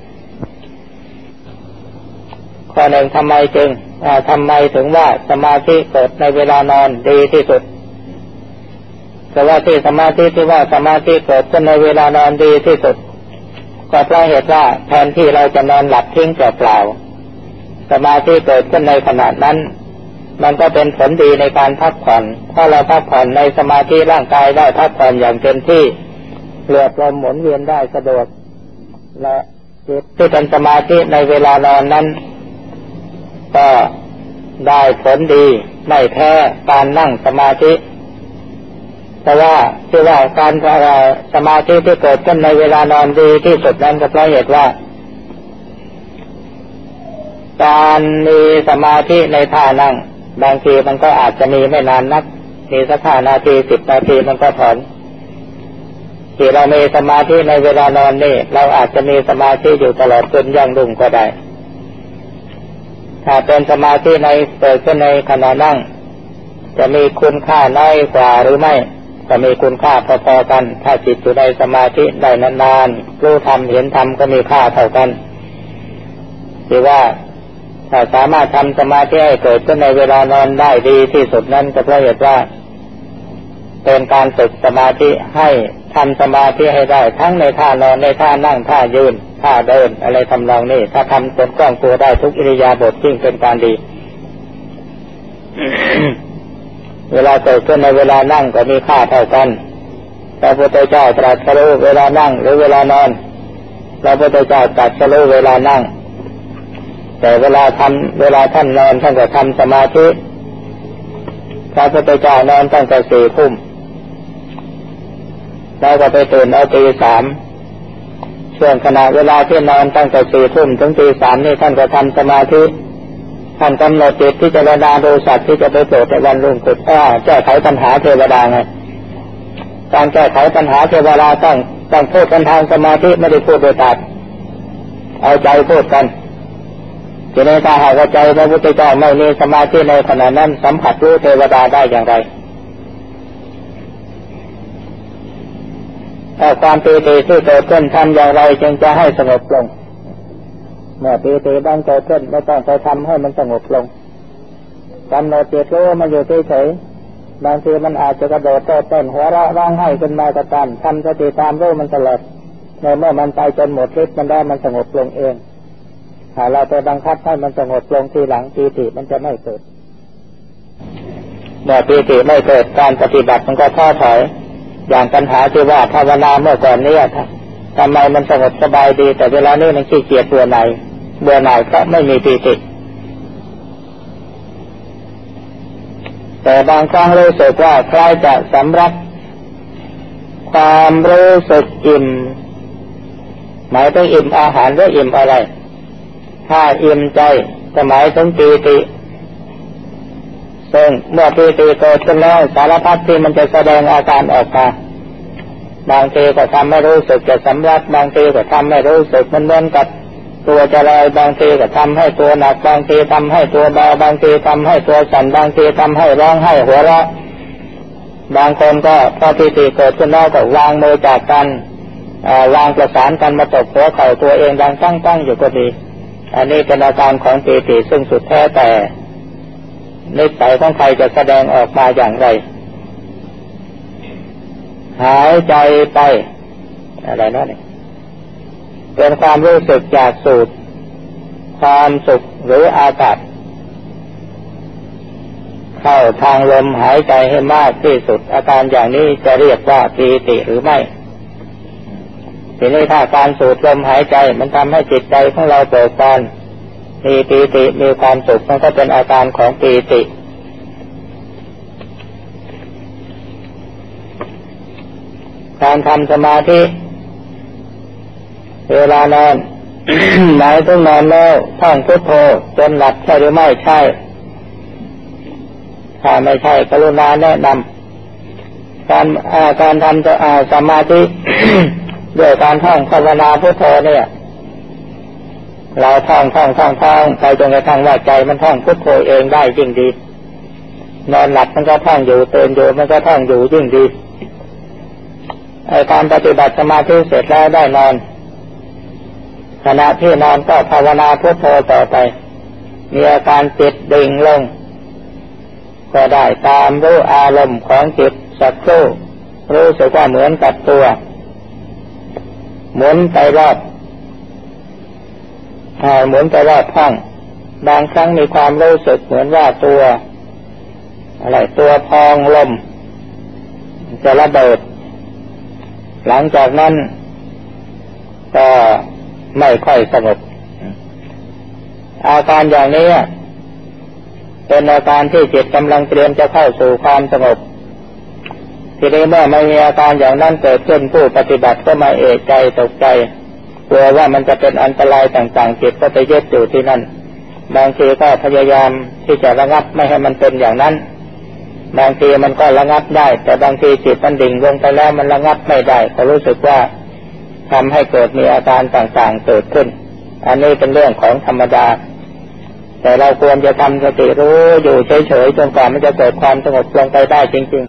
ข้อหนึ่งทำไมถึงว่าสมาธิเกิดในเวลานอนดีที่สุดแต่ว่าที่สมาธิที่ว่าสมาธิเกิดขึ้นในเวลานอนดีที่สุดก็เพราะเหตุว่าแทนที่เราจะนอนหลับทิ้งเปล่าๆสมาธิเกิดขึ้นในขณะนั้นมันก็เป็นผลดีในการพักผ่อนถ้าเราพักผ่อนในสมาธิร่างกายได้พักผ่อนอย่างเต็มที่เลือดลมหมุนเวียนได้สะดวกและจิตที่เป็นสมาธิในเวลานอนนั้นก็ได้ผลดีไม่แพ้การนั่งสมาธิแต่ว่าที่ว่าการสมาธิที่เกิดขึ้นในเวลานอนดีที่สุดนั้นก็เพราะเหตุว่าการมีสมาธิในท่านั่งบางทีมันก็อาจจะมีไม่นานนักมีสัก5 นาที10 นาทีมันก็ถอนที่เรามีสมาธิในเวลานอนนี่เราอาจจะมีสมาธิอยู่ตลอดจนยั่งรุ่งก็ได้ถ้าเป็นสมาธิในเกิดขึ้นในขณะนั่งจะมีคุณค่าน้อยกว่าหรือไม่ก็มีคุณค่าพอๆกันถ้าจิตอยู่ในสมาธิได้นานๆรู้ธรรมเห็นธรรมก็มีค่าเท่ากันที่ว่าถ้าสามารถทำสมาธิให้เกิดขึ้นในเวลานอนได้ดีที่สุดนั้นก็เพราะเหตุว่าเป็นการฝึกสมาธิให้ทำสมาธิให้ได้ทั้งในท่านอนในท่านั่งท่ายืนท่าเดินอะไรทำนองนี้ถ้าทำจนคล่องตัวได้ทุกอิริยาบถยิ่งเป็นการดี เวลาเกิดขึ้นในเวลานั่งก็มีค่าเท่ากันพระพุทธเจ้าตรัสรู้เวลานั่งหรือเวลานอนพระพุทธเจ้าตรัสรู้เวลานั่งแต่เวลาท่านนอนท่านก็ทำสมาธิพระพุทธเจ้านอนตั้งแต่ 4 ทุ่มแล้วก็ไปตื่นเอาตี 3ช่วงขณะเวลาที่นอนตั้งแต่ 4 ทุ่มถึงตี 3นี่ท่านก็ทำสมาธิท่านกำหนดจิตที่จะระดาดูสัตว์ที่จะไปโปรดในวันรุ่งขึ้นแก้ไขปัญหาเทวดาไงการแก้ไขปัญหาเทวดาต้องพูดกันทางสมาธิไม่ได้พูดโดยปากเอาใจพูดกันทีนี้ถ้าหากใจพระพุทธเจ้าไม่มีสมาธิในขณะนั้นสัมผัสรู้เทวดาได้อย่างไรถ้าความปีติที่เกิดขึ้นทำอย่างไรจึงจะให้สงบลงเมื่อปีติบังเกิดขึ้นไม่ต้องไปทำให้มันสงบลงกำหนดจิตรู้มันอยู่เฉยๆบางทีมันอาจจะกระโดดโต้เต้นหัวเราะร้องไห้ขึ้นมาก็ตามทำสติตามรู้มันตลอดในเมื่อมันไปจนหมดฤทธิ์มันได้มันสงบลงเองถ้าเราไปบังคับให้มันสงบลงทีหลังปีติมันจะไม่เกิดเมื่อปีติไม่เกิดการปฏิบัติมันก็ท้อถอยอย่างปัญหาที่ว่าภาวนาเมื่อก่อนนี้ทำไมมันสงบสบายดีแต่เวลานี้มันขี้เกียจเบื่อหน่ายเพราะไม่มีปีติแต่บางครั้งรู้สึกว่าใครจะสำลักความรู้สึกอิ่มหมายถึงอิ่มอาหารหรืออิ่มอะไรถ้าอิ่มใจจะหมายถึงปีติซึ่งเมื่อปีติเกิดขึ้นแล้วสารพัดที่มันจะแสดงอาการออกมาบางทีก็ทำให้รู้สึกจะสำลักบางทีก็ทำให้รู้สึกมันเหมือนกับตัวจะลอยบางทีก็ทำให้ตัวหนักบางทีทำให้ตัวเบาบางทีทำให้ตัวสั่นบางทีทำให้ร้องไห้หัวเราะบางคนก็พอปีติเกิดขึ้นแล้วก็วางมือจากกันวางประสานกันมาตบหัวเข่าตัวเองดังตั้งอยู่ก็ดีอันนี้เป็นอาการของปีติซึ่งสุดแท้แต่นิสัยของใครจะแสดงออกมาอย่างไรหายใจไปอะไรนั่นเนี่ยเป็นความรู้สึกจากสูดความสุขหรืออากาศเข้าทางลมหายใจให้มากที่สุดอาการอย่างนี้จะเรียกว่าปีติหรือไม่ทีนี้ถ้าการสูดลมหายใจมันทำให้จิตใจของเราเบิกบานมีปีติมีความสุขมันก็เป็นอาการของปีติการทำสมาธิเวลานอน หมายถึงนอนแล้วท่องพุทโธจนหลับใช่หรือไม่ใช่ถ้าไม่ใช่กรุณาแนะนำการทำสมาธิ ด้วยการท่องภาวนาพุทโธเนี่ยเราท่องไปจนกระทั่งว่าใจมันท่องพุทโธเองได้ยิ่งดีนอนหลับมันก็ท่องอยู่ตื่นอยู่มันก็ท่องอยู่ยิ่งดีการปฏิบัติสมาธิเสร็จแล้วได้นอนขณะที่นอนก็ภาวนาพุทโธต่อไปมีอาการจิตดิ่งลงก็ได้ตามรู้อารมณ์ของจิตสักครู่รู้สึกว่าเหมือนกับตัวหมุนไปรอบห้องบางครั้งมีความรู้สึกเหมือนว่าตัวพองลมจะระเบิดหลังจากนั้นก็ไม่ค่อยสงบอาการอย่างนี้เป็นอาการที่จิตกำลังเตรียมจะเข้าสู่ความสงบททีนี้เมื่อไม่มีอาการอย่างนั้นเกิดขึ้นผู้ปฏิบัติก็มาเอะใจตกใจกลัวว่ามันจะเป็นอันตรายต่างๆจิตก็ไปยึดอยู่ที่นั่นบางทีก็พยายามที่จะระงับไม่ให้มันเป็นอย่างนั้นบางทีมันก็ระงับได้แต่บางทีจิตมันดิ่งลงไปแล้วมันระงับไม่ได้ก็รู้สึกว่าทำให้เกิดมีอาการต่างๆเกิดขึ้นอันนี้เป็นเรื่องของธรรมดาแต่เราควรจะทำสติรู้อยู่เฉยๆจนกว่ามันจะเกิดความสงบลงไปได้จริงๆ